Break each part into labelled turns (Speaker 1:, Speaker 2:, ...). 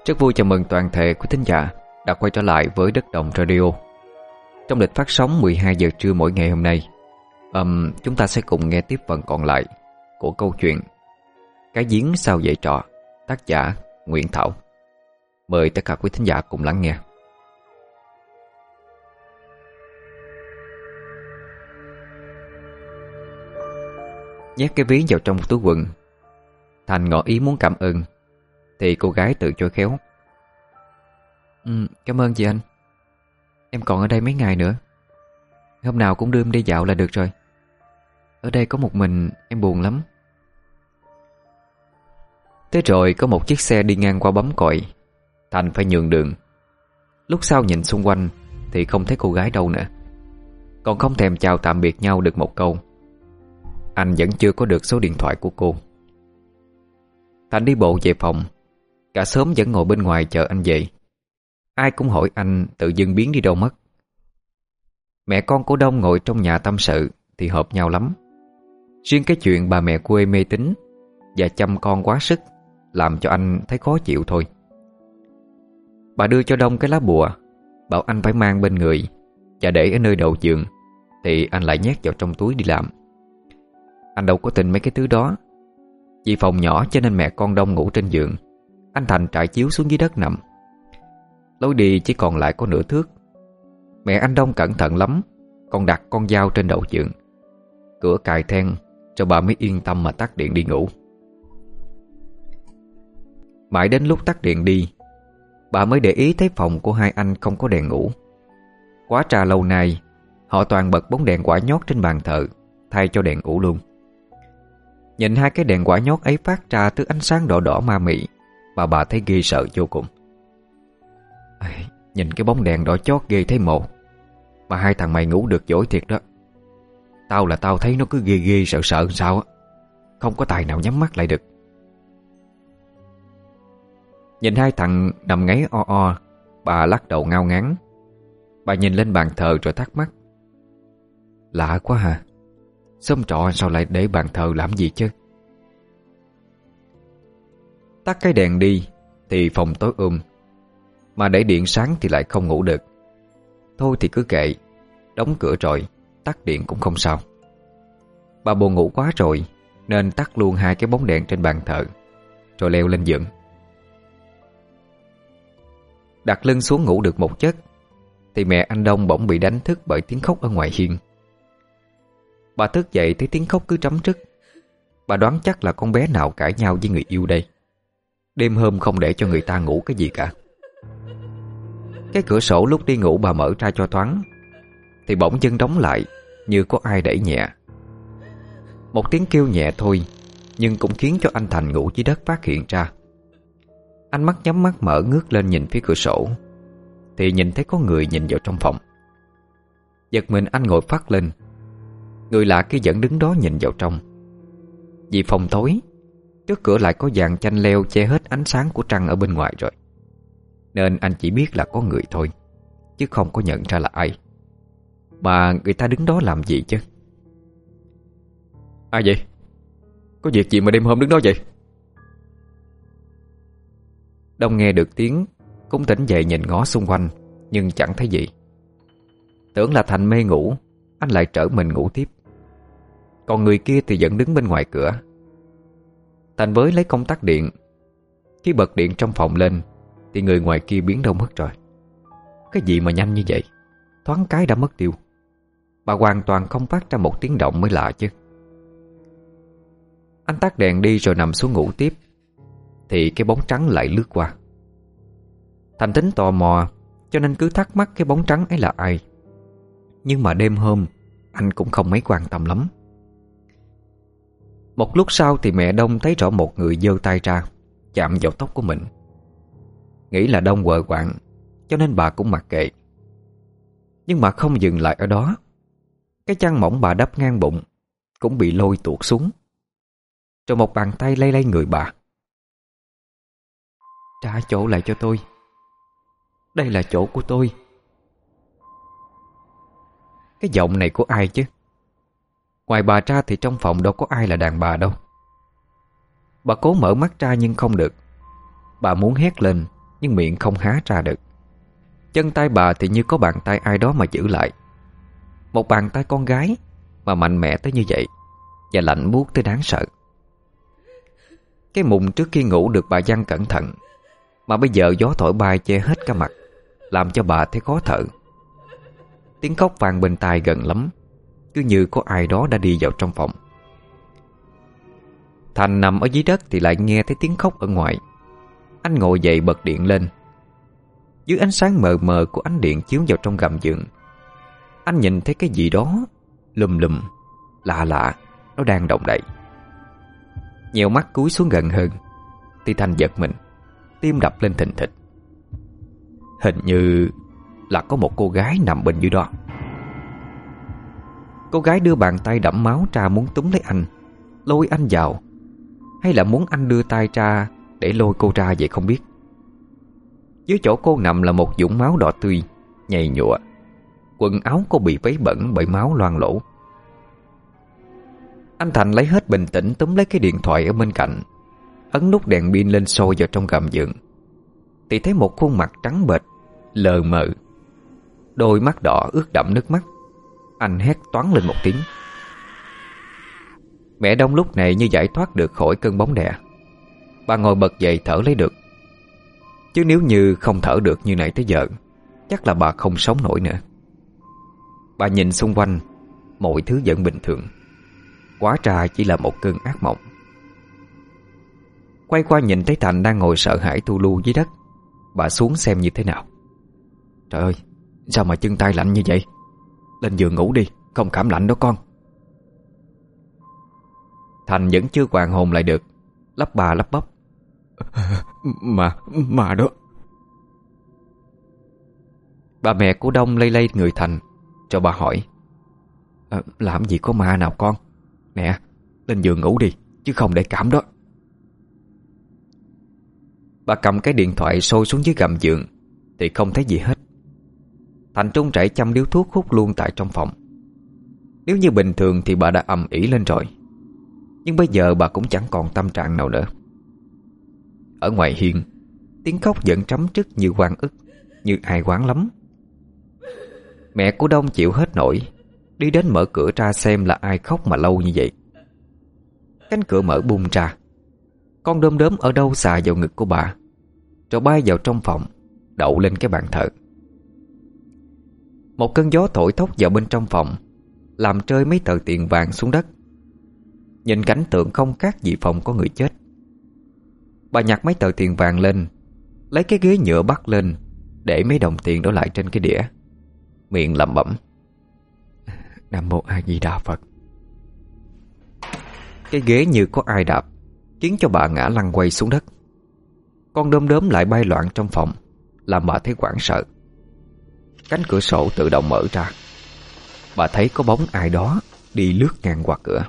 Speaker 1: Rất vui chào mừng toàn thể quý thính giả đã quay trở lại với Đất Đồng Radio. Trong lịch phát sóng 12 giờ trưa mỗi ngày hôm nay, chúng ta sẽ cùng nghe tiếp phần còn lại của câu chuyện Cái giếng sao dạy trò, tác giả Nguyễn Thảo. Mời tất cả quý thính giả cùng lắng nghe. Nhét cái ví vào trong túi quần, Thành ngỏ ý muốn cảm ơn, thì cô gái từ chối khéo. Cảm ơn chị anh. Em còn ở đây mấy ngày nữa. Hôm nào cũng đưa em đi dạo là được rồi. Ở đây có một mình em buồn lắm. Thế rồi có một chiếc xe đi ngang qua bấm còi. Thành phải nhường đường. Lúc sau nhìn xung quanh thì không thấy cô gái đâu nữa. Còn không thèm chào tạm biệt nhau được một câu. Anh vẫn chưa có được số điện thoại của cô. Thành đi bộ về phòng. Cả xóm vẫn ngồi bên ngoài chờ anh về. Ai cũng hỏi anh tự dưng biến đi đâu mất. Mẹ con của Đông ngồi trong nhà tâm sự thì hợp nhau lắm. Riêng cái chuyện bà mẹ quê mê tín và chăm con quá sức làm cho anh thấy khó chịu thôi. Bà đưa cho Đông cái lá bùa, bảo anh phải mang bên người và để ở nơi đầu giường, thì anh lại nhét vào trong túi đi làm. Anh đâu có tin mấy cái thứ đó. Vì phòng nhỏ cho nên mẹ con Đông ngủ trên giường, anh Thành trải chiếu xuống dưới đất nằm. Lối đi chỉ còn lại có nửa thước. Mẹ anh Đông cẩn thận lắm, còn đặt con dao trên đầu giường. Cửa cài then cho bà mới yên tâm mà tắt điện đi ngủ. Mãi đến lúc tắt điện đi, bà mới để ý thấy phòng của hai anh không có đèn ngủ. Quá trà lâu nay họ toàn bật bóng đèn quả nhót trên bàn thờ thay cho đèn ngủ luôn. Nhìn hai cái đèn quả nhót ấy phát ra thứ ánh sáng đỏ đỏ ma mị, mà bà thấy ghê sợ vô cùng. Nhìn cái bóng đèn đỏ chót ghê thấy mồ. Mà hai thằng mày ngủ được giỏi thiệt đó. Tao là tao thấy nó cứ ghê ghê sợ sợ sao á. Không có tài nào nhắm mắt lại được. Nhìn hai thằng nằm ngáy o o, bà lắc đầu ngao ngán. Bà nhìn lên bàn thờ rồi thắc mắc. Lạ quá hả? Xóm trọ sao lại để bàn thờ làm gì chứ? Tắt cái đèn đi thì phòng tối mà để điện sáng thì lại không ngủ được. Thôi thì cứ kệ, đóng cửa rồi, tắt điện cũng không sao. Bà buồn ngủ quá rồi nên tắt luôn hai cái bóng đèn trên bàn thờ, rồi leo lên giường. Đặt lưng xuống ngủ được một giấc thì mẹ anh Đông bỗng bị đánh thức bởi tiếng khóc ở ngoài hiên. Bà thức dậy thấy tiếng khóc cứ trắm trứt. Bà đoán chắc là con bé nào cãi nhau với người yêu đây. Đêm hôm không để cho người ta ngủ cái gì cả. Cái cửa sổ lúc đi ngủ bà mở ra cho thoáng, thì bỗng dưng đóng lại như có ai đẩy nhẹ. Một tiếng kêu nhẹ thôi, nhưng cũng khiến cho anh Thành ngủ dưới đất phát hiện ra. Anh mắt nhắm mắt mở ngước lên nhìn phía cửa sổ, thì nhìn thấy có người nhìn vào trong phòng. Giật mình anh ngồi phắt lên. Người lạ kia vẫn đứng đó nhìn vào trong. Vì phòng tối, trước cửa lại có dàn chanh leo che hết ánh sáng của trăng ở bên ngoài rồi, nên anh chỉ biết là có người thôi, chứ không có nhận ra là ai. Mà người ta đứng đó làm gì chứ? Ai vậy? Có việc gì mà đêm hôm đứng đó vậy? Đông nghe được tiếng cũng tỉnh dậy nhìn ngó xung quanh, nhưng chẳng thấy gì. Tưởng là Thành mê ngủ, anh lại trở mình ngủ tiếp. Còn người kia thì vẫn đứng bên ngoài cửa. Thành với lấy công tắc điện. Khi bật điện trong phòng lên thì người ngoài kia biến đâu mất rồi. Cái gì mà nhanh như vậy? Thoáng cái đã mất tiêu. Bà hoàn toàn không phát ra một tiếng động mới lạ chứ. Anh tắt đèn đi rồi nằm xuống ngủ tiếp, thì cái bóng trắng lại lướt qua. Thành tính tò mò cho nên cứ thắc mắc cái bóng trắng ấy là ai. Nhưng mà đêm hôm anh cũng không mấy quan tâm lắm. Một lúc sau thì mẹ Đông thấy rõ một người giơ tay ra chạm vào tóc của mình. Nghĩ là Đông quờ quạng cho nên bà cũng mặc kệ. Nhưng mà không dừng lại ở đó. Cái chăn mỏng bà đắp ngang bụng cũng bị lôi tuột xuống. Rồi một bàn tay lay lay người bà. Trả chỗ lại cho tôi. Đây là chỗ của tôi. Cái giọng này của ai chứ? Ngoài bà ra thì trong phòng đâu có ai là đàn bà đâu. Bà cố mở mắt ra nhưng không được. Bà muốn hét lên nhưng miệng không há ra được. Chân tay bà thì như có bàn tay ai đó mà giữ lại. Một bàn tay con gái mà mạnh mẽ tới như vậy, và lạnh buốt tới đáng sợ. Cái mùng trước khi ngủ được bà giăng cẩn thận, mà bây giờ gió thổi bay che hết cả mặt, làm cho bà thấy khó thở. Tiếng khóc vang bên tai gần lắm, cứ như có ai đó đã đi vào trong phòng. Thành nằm ở dưới đất thì lại nghe thấy tiếng khóc ở ngoài. Anh ngồi dậy bật điện lên. Dưới ánh sáng mờ mờ của ánh điện chiếu vào trong gầm giường, anh nhìn thấy cái gì đó lùm lùm, lạ lạ, nó đang động đậy. Nhèo mắt cúi xuống gần hơn thì Thành giật mình, tim đập lên thình thịch. Hình như là có một cô gái nằm bên dưới đó. Cô gái đưa bàn tay đẫm máu ra muốn túm lấy anh, lôi anh vào, hay là muốn anh đưa tay ra để lôi cô ra vậy không biết. Dưới chỗ cô nằm là một vũng máu đỏ tươi, nhầy nhụa. Quần áo cô bị vấy bẩn bởi máu loang lỗ. Anh Thành lấy hết bình tĩnh túm lấy cái điện thoại ở bên cạnh, ấn nút đèn pin lên sôi vào trong gầm giường, thì thấy một khuôn mặt trắng bệch, lờ mờ, đôi mắt đỏ ướt đẫm nước mắt. Anh hét toáng lên một tiếng. Mẹ Đông lúc này như giải thoát được khỏi cơn bóng đè. Bà ngồi bật dậy thở lấy được. Chứ nếu như không thở được như nãy tới giờ, chắc là bà không sống nổi nữa. Bà nhìn xung quanh, mọi thứ vẫn bình thường. Hóa ra chỉ là một cơn ác mộng. Quay qua nhìn thấy Thành đang ngồi sợ hãi thu lu dưới đất. Bà xuống xem như thế nào. Trời ơi, sao mà chân tay lạnh như vậy? Lên giường ngủ đi, không cảm lạnh đó con. Thành vẫn chưa hoàn hồn lại được, lắp bà lắp bắp. Mà đó. Bà mẹ của Đông lay lay người Thành, cho bà hỏi. Làm gì có ma nào con? Nè, lên giường ngủ đi, chứ không để cảm đó. Bà cầm cái điện thoại sôi xuống dưới gầm giường thì không thấy gì hết. Thành trung chảy châm điếu thuốc hút luôn tại trong phòng. Nếu như bình thường thì bà đã ầm ĩ lên rồi, nhưng bây giờ bà cũng chẳng còn tâm trạng nào nữa. Ở ngoài hiên, tiếng khóc vẫn trắm trức như oan ức, như ai oán lắm. Mẹ của Đông chịu hết nổi, đi đến mở cửa ra xem là ai khóc mà lâu như vậy. Cánh cửa mở bung ra. Con đom đóm ở đâu xà vào ngực của bà, rồi bay vào trong phòng, đậu lên cái bàn thờ. Một cơn gió thổi thốc vào bên trong phòng, làm rơi mấy tờ tiền vàng xuống đất. Nhìn cảnh tượng không khác gì phòng có người chết. Bà nhặt mấy tờ tiền vàng lên, lấy cái ghế nhựa bắt lên, để mấy đồng tiền đó lại trên cái đĩa, miệng lẩm bẩm: Nam Mô A Di Đà Phật. Cái ghế như có ai đạp, khiến cho bà ngã lăn quay xuống đất. Con đom đóm lại bay loạn trong phòng, làm bà thấy hoảng sợ. Cánh cửa sổ tự động mở ra. Bà thấy có bóng ai đó đi lướt ngang qua cửa.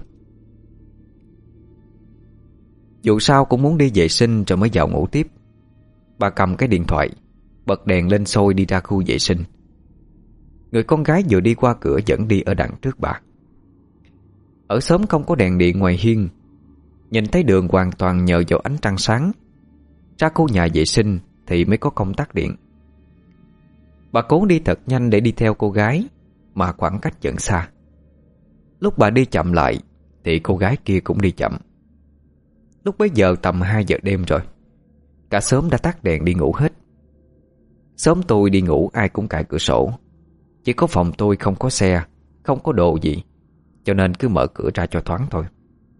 Speaker 1: Dù sao cũng muốn đi vệ sinh rồi mới vào ngủ tiếp. Bà cầm cái điện thoại, bật đèn lên sôi đi ra khu vệ sinh. Người con gái vừa đi qua cửa vẫn đi ở đằng trước bà. Ở xóm không có đèn điện ngoài hiên, nhìn thấy đường hoàn toàn nhờ vào ánh trăng sáng. Ra khu nhà vệ sinh thì mới có công tắc điện. Bà cố đi thật nhanh để đi theo cô gái, mà khoảng cách vẫn xa. Lúc bà đi chậm lại thì cô gái kia cũng đi chậm. Lúc bấy giờ tầm 2 giờ đêm rồi. Cả xóm đã tắt đèn đi ngủ hết. Xóm tôi đi ngủ ai cũng cài cửa sổ. Chỉ có phòng tôi không có xe, không có đồ gì, cho nên cứ mở cửa ra cho thoáng thôi.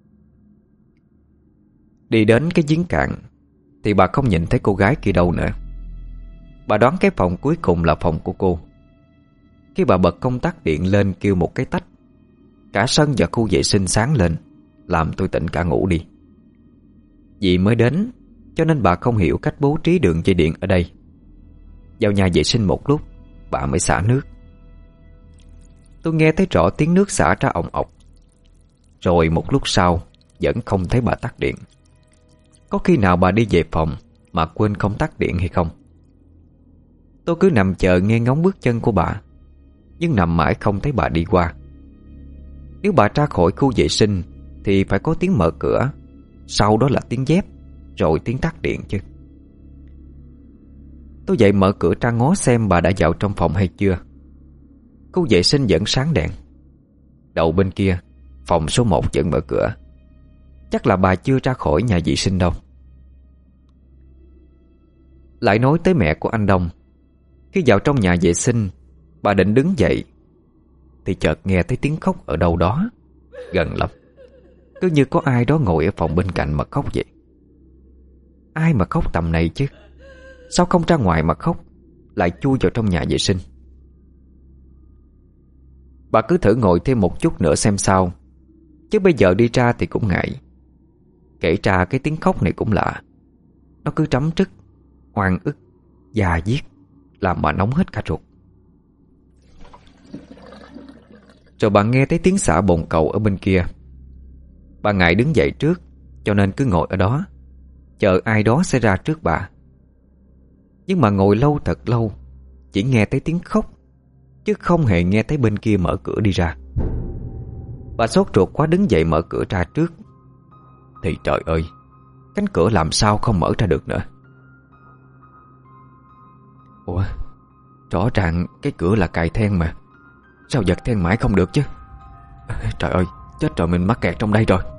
Speaker 1: Đi đến cái giếng cạn thì bà không nhìn thấy cô gái kia đâu nữa. Bà đoán cái phòng cuối cùng là phòng của cô. Khi bà bật công tắc điện lên kêu một cái tách, cả sân và khu vệ sinh sáng lên, làm tôi tỉnh cả ngủ đi. Vì mới đến cho nên bà không hiểu cách bố trí đường dây điện ở đây. Vào nhà vệ sinh một lúc, bà mới xả nước. Tôi nghe thấy rõ tiếng nước xả ra òng ọc. Rồi một lúc sau vẫn không thấy bà tắt điện. Có khi nào bà đi về phòng mà quên không tắt điện hay không? Tôi cứ nằm chờ nghe ngóng bước chân của bà, nhưng nằm mãi không thấy bà đi qua. Nếu bà ra khỏi khu vệ sinh thì phải có tiếng mở cửa, sau đó là tiếng dép, rồi tiếng tắt điện chứ. Tôi dậy mở cửa ra ngó xem bà đã vào trong phòng hay chưa. Cô vệ sinh vẫn sáng đèn. Đầu bên kia, phòng số 1 vẫn mở cửa. Chắc là bà chưa ra khỏi nhà vệ sinh đâu. Lại nói tới mẹ của anh Đông. Khi vào trong nhà vệ sinh, bà định đứng dậy thì chợt nghe thấy tiếng khóc ở đâu đó, gần lắm. Cứ như có ai đó ngồi ở phòng bên cạnh mà khóc vậy. Ai mà khóc tầm này chứ? Sao không ra ngoài mà khóc, lại chui vào trong nhà vệ sinh? Bà cứ thử ngồi thêm một chút nữa xem sao, chứ bây giờ đi ra thì cũng ngại. Kể ra cái tiếng khóc này cũng lạ. Nó cứ trắm trức, oan ức, già diết, làm bà nóng hết cả ruột. Rồi bà nghe thấy tiếng xả bồn cầu ở bên kia. Bà ngại đứng dậy trước, cho nên cứ ngồi ở đó, chờ ai đó sẽ ra trước bà. Nhưng mà ngồi lâu thật lâu, chỉ nghe thấy tiếng khóc, chứ không hề nghe thấy bên kia mở cửa đi ra. Bà sốt ruột quá đứng dậy mở cửa ra trước. Thì trời ơi, cánh cửa làm sao không mở ra được nữa. Ủa, rõ ràng cái cửa là cài then mà, sao giật then mãi không được chứ? Trời ơi, chết rồi, mình mắc kẹt trong đây rồi.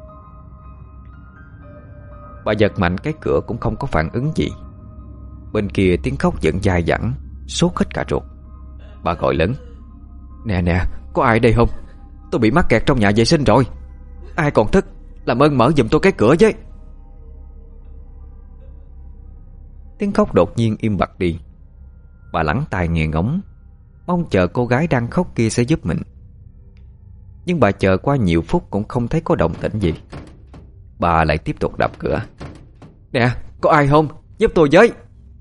Speaker 1: Bà giật mạnh cái cửa cũng không có phản ứng gì. Bên kia tiếng khóc vẫn dai dẳng, sốt hết cả ruột. Bà gọi lớn: Nè nè, có ai đây không? Tôi bị mắc kẹt trong nhà vệ sinh rồi. Ai còn thức, làm ơn mở giùm tôi cái cửa với. Tiếng khóc đột nhiên im bặt đi. Bà lắng tai nghe ngóng, mong chờ cô gái đang khóc kia sẽ giúp mình. Nhưng bà chờ qua nhiều phút cũng không thấy có động tĩnh gì. Bà lại tiếp tục đập cửa: Nè, có ai không? Giúp tôi với.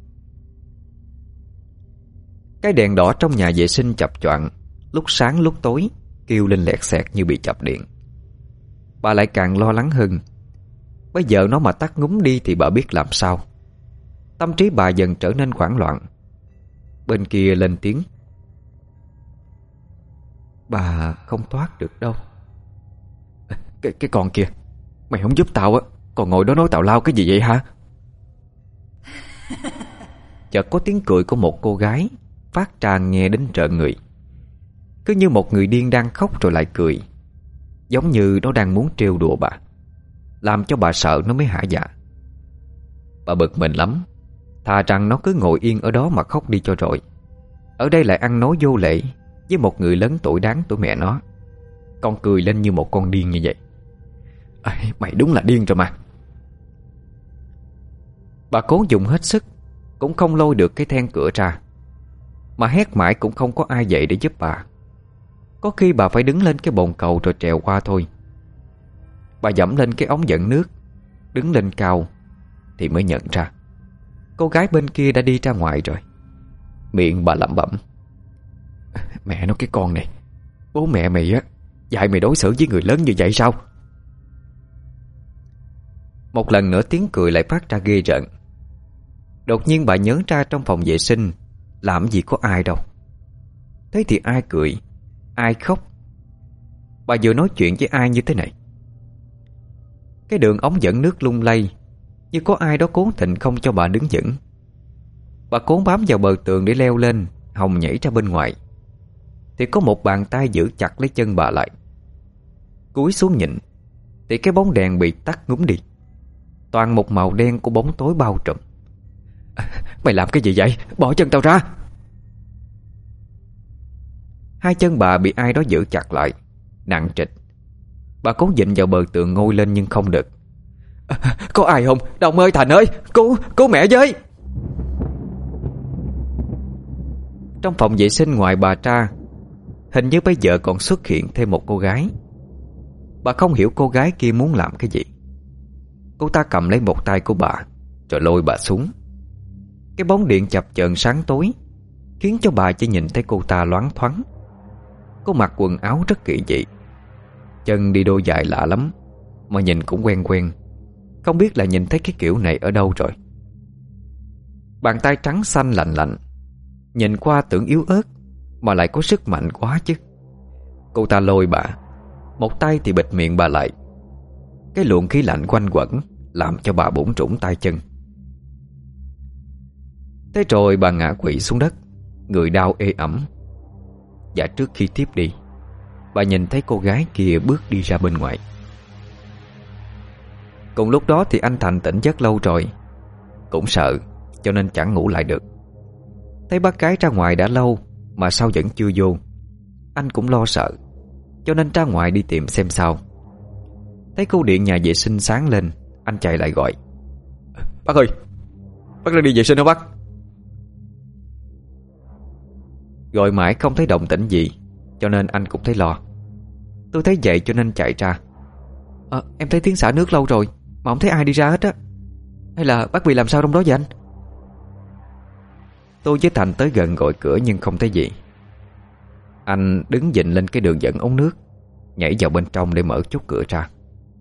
Speaker 1: Cái đèn đỏ trong nhà vệ sinh chập choạng, lúc sáng lúc tối, kêu lên lẹt xẹt như bị chập điện. Bà lại càng lo lắng hơn. Bây giờ nó mà tắt ngúm đi thì bà biết làm sao. Tâm trí bà dần trở nên hoảng loạn. Bên kia lên tiếng: Bà không thoát được đâu. Cái con kia, mày không giúp tao á, còn ngồi đó nói tào lao cái gì vậy hả? Chợt có tiếng cười của một cô gái phát ra nghe đến rợn người. Cứ như một người điên đang khóc rồi lại cười, giống như nó đang muốn trêu đùa bà, làm cho bà sợ nó mới hả dạ. Bà bực mình lắm, thà rằng nó cứ ngồi yên ở đó mà khóc đi cho rồi. Ở đây lại ăn nói vô lễ với một người lớn tuổi đáng tuổi mẹ nó. Con cười lên như một con điên như vậy. Mày đúng là điên rồi mà. Bà cố dùng hết sức, cũng không lôi được cái then cửa ra. Mà hét mãi cũng không có ai dậy để giúp bà. Có khi bà phải đứng lên cái bồn cầu rồi trèo qua thôi. Bà dẫm lên cái ống dẫn nước, đứng lên cao thì mới nhận ra cô gái bên kia đã đi ra ngoài rồi. Miệng bà lẩm bẩm: Mẹ nó cái con này, bố mẹ mày á dạy mày đối xử với người lớn như vậy sao? Một lần nữa tiếng cười lại phát ra ghê rợn. Đột nhiên bà nhớ ra trong phòng vệ sinh làm gì có ai đâu. Thế thì ai cười, ai khóc? Bà vừa nói chuyện với ai như thế này? Cái đường ống dẫn nước lung lay, như có ai đó cố tình không cho bà đứng vững. Bà cố bám vào bờ tường để leo lên, hòng nhảy ra bên ngoài, thì có một bàn tay giữ chặt lấy chân bà lại. Cúi xuống nhìn thì cái bóng đèn bị tắt ngúm đi, toàn một màu đen của bóng tối bao trùm. Mày làm cái gì vậy? Bỏ chân tao ra! Hai chân bà bị ai đó giữ chặt lại, nặng trịch. Bà cố vịn vào bờ tường ngồi lên nhưng không được. Có ai không? Đồng ơi, Thành ơi, cứu mẹ với! Trong phòng vệ sinh ngoài bà ra, hình như bây giờ còn xuất hiện thêm một cô gái. Bà không hiểu cô gái kia muốn làm cái gì. Cô ta cầm lấy một tay của bà rồi lôi bà xuống. Cái bóng điện chập chờn sáng tối khiến cho bà chỉ nhìn thấy cô ta loáng thoáng. Cô mặc quần áo rất kỳ dị, chân đi đôi giày lạ lắm, mà nhìn cũng quen quen. Không biết là nhìn thấy cái kiểu này ở đâu rồi. Bàn tay trắng xanh lạnh lạnh, nhìn qua tưởng yếu ớt mà lại có sức mạnh quá chứ. Cô ta lôi bà, một tay thì bịt miệng bà lại. Cái luồng khí lạnh quanh quẩn làm cho bà bủn rủn tay chân. Thế rồi bà ngã quỵ xuống đất, người đau ê ẩm. Và trước khi tiếp đi, bà nhìn thấy cô gái kia bước đi ra bên ngoài. Cùng lúc đó thì anh Thành tỉnh giấc lâu rồi, cũng sợ cho nên chẳng ngủ lại được. Thấy bác gái ra ngoài đã lâu mà sao vẫn chưa vô, anh cũng lo sợ, cho nên ra ngoài đi tìm xem sao. Thấy câu điện nhà vệ sinh sáng lên, anh chạy lại gọi: "Bác ơi, bác ra đi vệ sinh hả bác?" Gọi mãi không thấy động tĩnh gì, cho nên anh cũng thấy lo. Tôi thấy vậy cho nên chạy ra: Em thấy tiếng xả nước lâu rồi mà không thấy ai đi ra hết á. Hay là bác bị làm sao trong đó vậy anh?" Tôi với Thành tới gần gọi cửa nhưng không thấy gì. Anh đứng dịnh lên cái đường dẫn ống nước, nhảy vào bên trong để mở chốt cửa ra.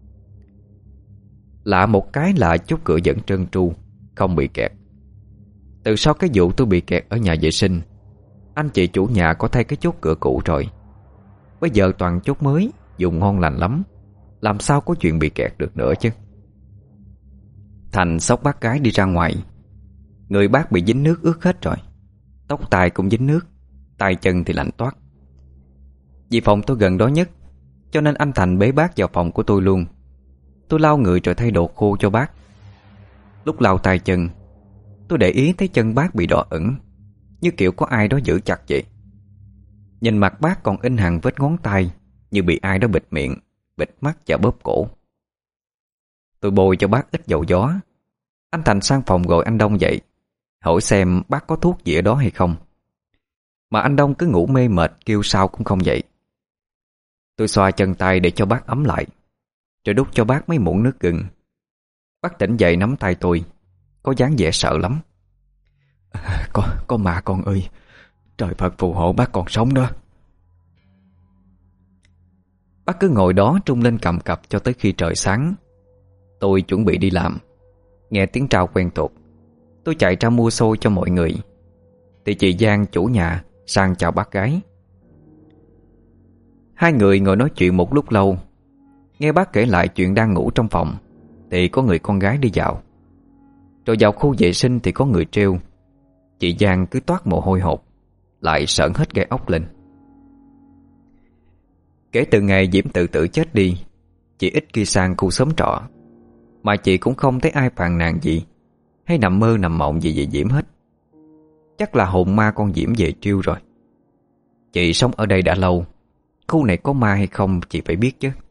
Speaker 1: Lạ một cái là chốt cửa vẫn trơn tru, không bị kẹt. Từ sau cái vụ tôi bị kẹt ở nhà vệ sinh, anh chị chủ nhà có thay cái chốt cửa cũ rồi. Bây giờ toàn chốt mới, dùng ngon lành lắm, làm sao có chuyện bị kẹt được nữa chứ. Thành xốc bác gái đi ra ngoài. Người bác bị dính nước ướt hết rồi, tóc tai cũng dính nước, tay chân thì lạnh toát. Vì phòng tôi gần đó nhất, cho nên anh Thành bế bác vào phòng của tôi luôn. Tôi lau người rồi thay đồ khô cho bác. Lúc lau tay chân, tôi để ý thấy chân bác bị đỏ ửng, như kiểu có ai đó giữ chặt vậy. Nhìn mặt bác còn in hằn vết ngón tay, như bị ai đó bịt miệng, bịt mắt và bóp cổ. Tôi bôi cho bác ít dầu gió. Anh Thành sang phòng gọi anh Đông dậy, hỏi xem bác có thuốc gì ở đó hay không. Mà anh Đông cứ ngủ mê mệt, kêu sao cũng không dậy. Tôi xoa chân tay để cho bác ấm lại, rồi đút cho bác mấy muỗng nước gừng. Bác tỉnh dậy nắm tay tôi, có dáng vẻ sợ lắm. Có mà con ơi, trời Phật phù hộ bác còn sống đó." Bác cứ ngồi đó trung lên cầm cập cho tới khi trời sáng. Tôi chuẩn bị đi làm, nghe tiếng trao quen thuộc. Tôi chạy ra mua xôi cho mọi người, thì chị Giang chủ nhà sang chào bác gái. Hai người ngồi nói chuyện một lúc lâu. Nghe bác kể lại chuyện đang ngủ trong phòng thì có người con gái đi dạo, rồi vào khu vệ sinh thì có người trêu. Chị Giang cứ toát mồ hôi hột, lại sởn hết gai ốc lên. Kể từ ngày Diễm tự tử chết đi, chị ít khi sang khu xóm trọ, mà chị cũng không thấy ai phàn nàn gì hay nằm mơ nằm mộng gì về Diễm hết. Chắc là hồn ma con Diễm về trêu rồi. Chị sống ở đây đã lâu, khu này có ma hay không chị phải biết chứ.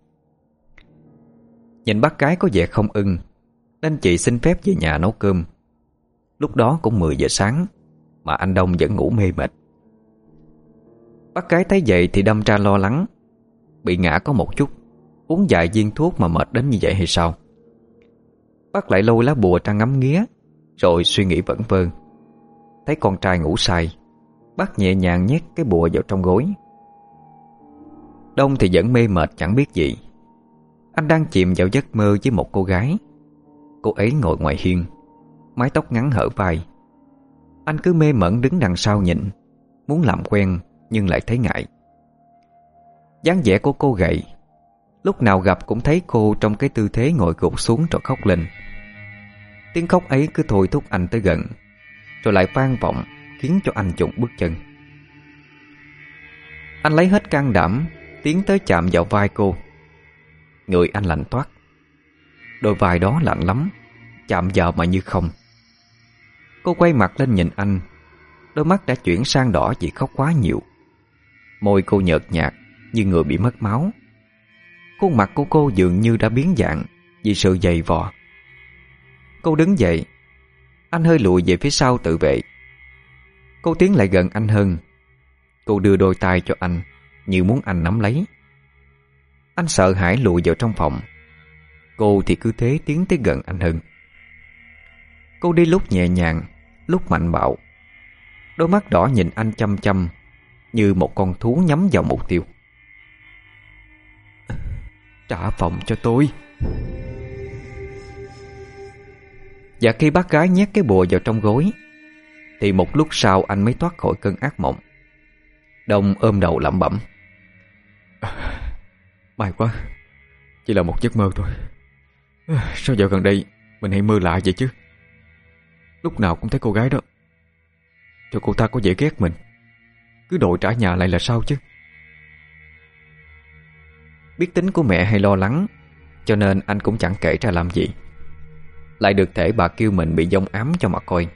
Speaker 1: Nhìn bác gái có vẻ không ưng, nên chị xin phép về nhà nấu cơm. Lúc đó cũng 10 giờ sáng, mà anh Đông vẫn ngủ mê mệt. Bác gái thấy vậy thì đâm ra lo lắng, bị ngã có một chút, uống vài viên thuốc mà mệt đến như vậy hay sao. Bác lại lôi lá bùa ra ngắm nghía, rồi suy nghĩ vẩn vơ. Thấy con trai ngủ say, bác nhẹ nhàng nhét cái bùa vào trong gối. Đông thì vẫn mê mệt chẳng biết gì. Anh đang chìm vào giấc mơ với một cô gái. Cô ấy ngồi ngoài hiên, mái tóc ngắn hở vai. Anh cứ mê mẩn đứng đằng sau nhìn, muốn làm quen nhưng lại thấy ngại. Dáng vẻ của cô gầy, lúc nào gặp cũng thấy cô trong cái tư thế ngồi gục xuống rồi khóc lên. Tiếng khóc ấy cứ thôi thúc anh tới gần, rồi lại vang vọng khiến cho anh chụng bước chân. Anh lấy hết can đảm tiến tới chạm vào vai cô. Người anh lạnh toát. Đôi vai đó lạnh lắm, chạm vào mà như không. Cô quay mặt lên nhìn anh, đôi mắt đã chuyển sang đỏ vì khóc quá nhiều. Môi cô nhợt nhạt như người bị mất máu. Khuôn mặt của cô dường như đã biến dạng vì sự dày vò. Cô đứng dậy. Anh hơi lùi về phía sau tự vệ. Cô tiến lại gần anh hơn. Cô đưa đôi tay cho anh, như muốn anh nắm lấy. Anh sợ hãi lùi vào trong phòng. Cô thì cứ thế tiến tới gần anh hơn. Cô đi lúc nhẹ nhàng, lúc mạnh bạo. Đôi mắt đỏ nhìn anh chăm chăm, như một con thú nhắm vào mục tiêu. Trả phòng cho tôi. Và khi bác gái nhét cái bùa vào trong gối, thì một lúc sau anh mới thoát khỏi cơn ác mộng. Đông ôm đầu lẩm bẩm: May quá, chỉ là một giấc mơ thôi. Sao dạo gần đây mình hay mơ lạ vậy chứ? Lúc nào cũng thấy cô gái đó
Speaker 2: Rồi cô ta có dễ ghét mình, cứ đòi trả nhà lại là sao chứ?
Speaker 1: Biết tính của mẹ hay lo lắng, cho nên anh cũng chẳng kể ra làm gì. Lại được thể bà kêu mình bị dông ám cho mà coi.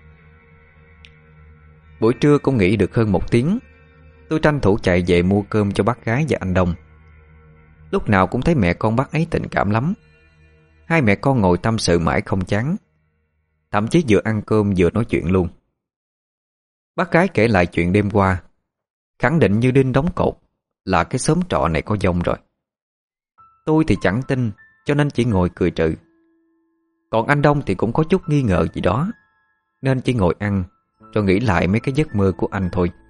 Speaker 1: Buổi trưa cũng nghỉ được hơn 1 tiếng, tôi tranh thủ chạy về mua cơm cho bác gái và anh Đông. Lúc nào cũng thấy mẹ con bác ấy tình cảm lắm. Hai mẹ con ngồi tâm sự mãi không chán, thậm chí vừa ăn cơm vừa nói chuyện luôn. Bác gái kể lại chuyện đêm qua, khẳng định như đinh đóng cột là cái xóm trọ này có dông rồi. Tôi thì chẳng tin, cho nên chỉ ngồi cười trừ. Còn anh Đông thì cũng có chút nghi ngờ gì đó, nên chỉ ngồi ăn rồi nghĩ lại mấy cái giấc mơ của anh thôi.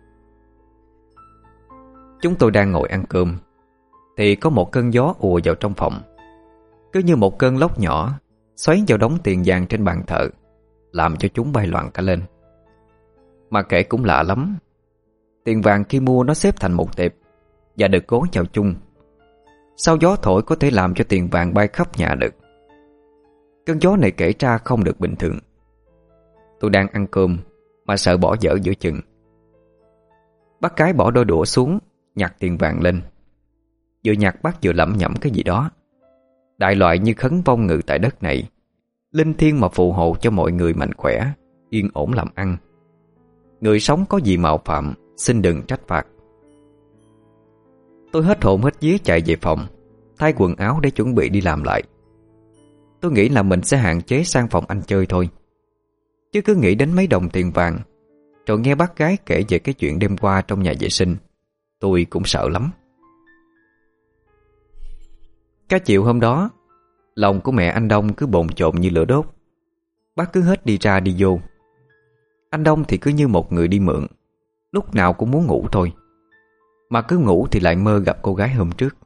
Speaker 1: Chúng tôi đang ngồi ăn cơm thì có một cơn gió ùa vào trong phòng, cứ như một cơn lốc nhỏ xoáy vào đống tiền vàng trên bàn thờ, làm cho chúng bay loạn cả lên. Mà kể cũng lạ lắm, tiền vàng khi mua nó xếp thành một tệp và được gối vào chung. Sao gió thổi có thể làm cho tiền vàng bay khắp nhà được? Cơn gió này kể ra không được bình thường. Tôi đang ăn cơm mà sợ bỏ dở giữa chừng. Bác cái bỏ đôi đũa xuống, nhặt tiền vàng lên. Vừa nhặt bác vừa lẩm nhẩm cái gì đó, đại loại như khấn vong ngự tại đất này, linh thiêng mà phù hộ cho mọi người mạnh khỏe, yên ổn làm ăn. Người sống có gì mạo phạm, xin đừng trách phạt. Tôi hết hồn hết vía chạy về phòng, thay quần áo để chuẩn bị đi làm lại. Tôi nghĩ là mình sẽ hạn chế sang phòng anh chơi thôi, chứ cứ nghĩ đến mấy đồng tiền vàng, rồi nghe bác gái kể về cái chuyện đêm qua trong nhà vệ sinh, tôi cũng sợ lắm. Cả chiều hôm đó, lòng của mẹ anh Đông cứ bồn chồn như lửa đốt. Bác cứ hết đi ra đi vô. Anh Đông thì cứ như một người đi mượn, lúc nào cũng muốn ngủ thôi. Mà cứ ngủ thì lại mơ gặp cô gái hôm trước.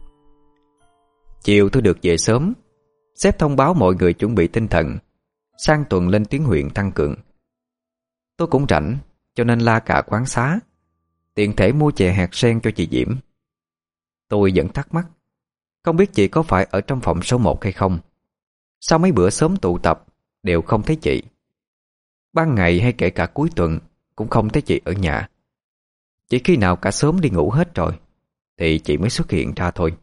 Speaker 1: Chiều tôi được về sớm. Sếp thông báo mọi người chuẩn bị tinh thần, sang tuần lên tuyến huyện tăng cường. Tôi cũng rảnh, cho nên la cả quán xá, tiện thể mua chè hạt sen cho chị Diễm. Tôi vẫn thắc mắc, không biết chị có phải ở trong phòng số 1 hay không? Sao mấy bữa sớm tụ tập đều không thấy chị? Ban ngày hay kể cả cuối tuần cũng không thấy chị ở nhà. Chỉ khi nào cả xóm đi ngủ hết rồi thì chị mới xuất hiện ra thôi.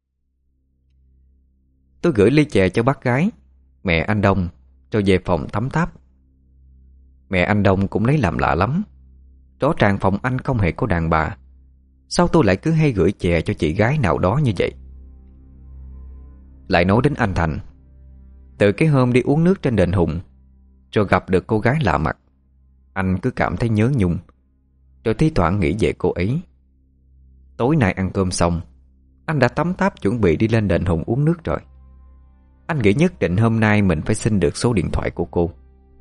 Speaker 1: Tôi gửi ly chè cho bác gái, mẹ anh Đông, rồi về phòng tắm táp. Mẹ anh Đông cũng lấy làm lạ lắm. Rõ ràng phòng anh không hề có đàn bà, sao tôi lại cứ hay gửi chè cho chị gái nào đó như vậy? Lại nói đến anh Thành. Từ cái hôm đi uống nước trên đền Hùng, rồi gặp được cô gái lạ mặt, anh cứ cảm thấy nhớ nhung, rồi thi thoảng nghĩ về cô ấy. Tối nay ăn cơm xong, anh đã tắm táp chuẩn bị đi lên đền Hùng uống nước rồi. Anh nghĩ nhất định hôm nay mình phải xin được số điện thoại của cô.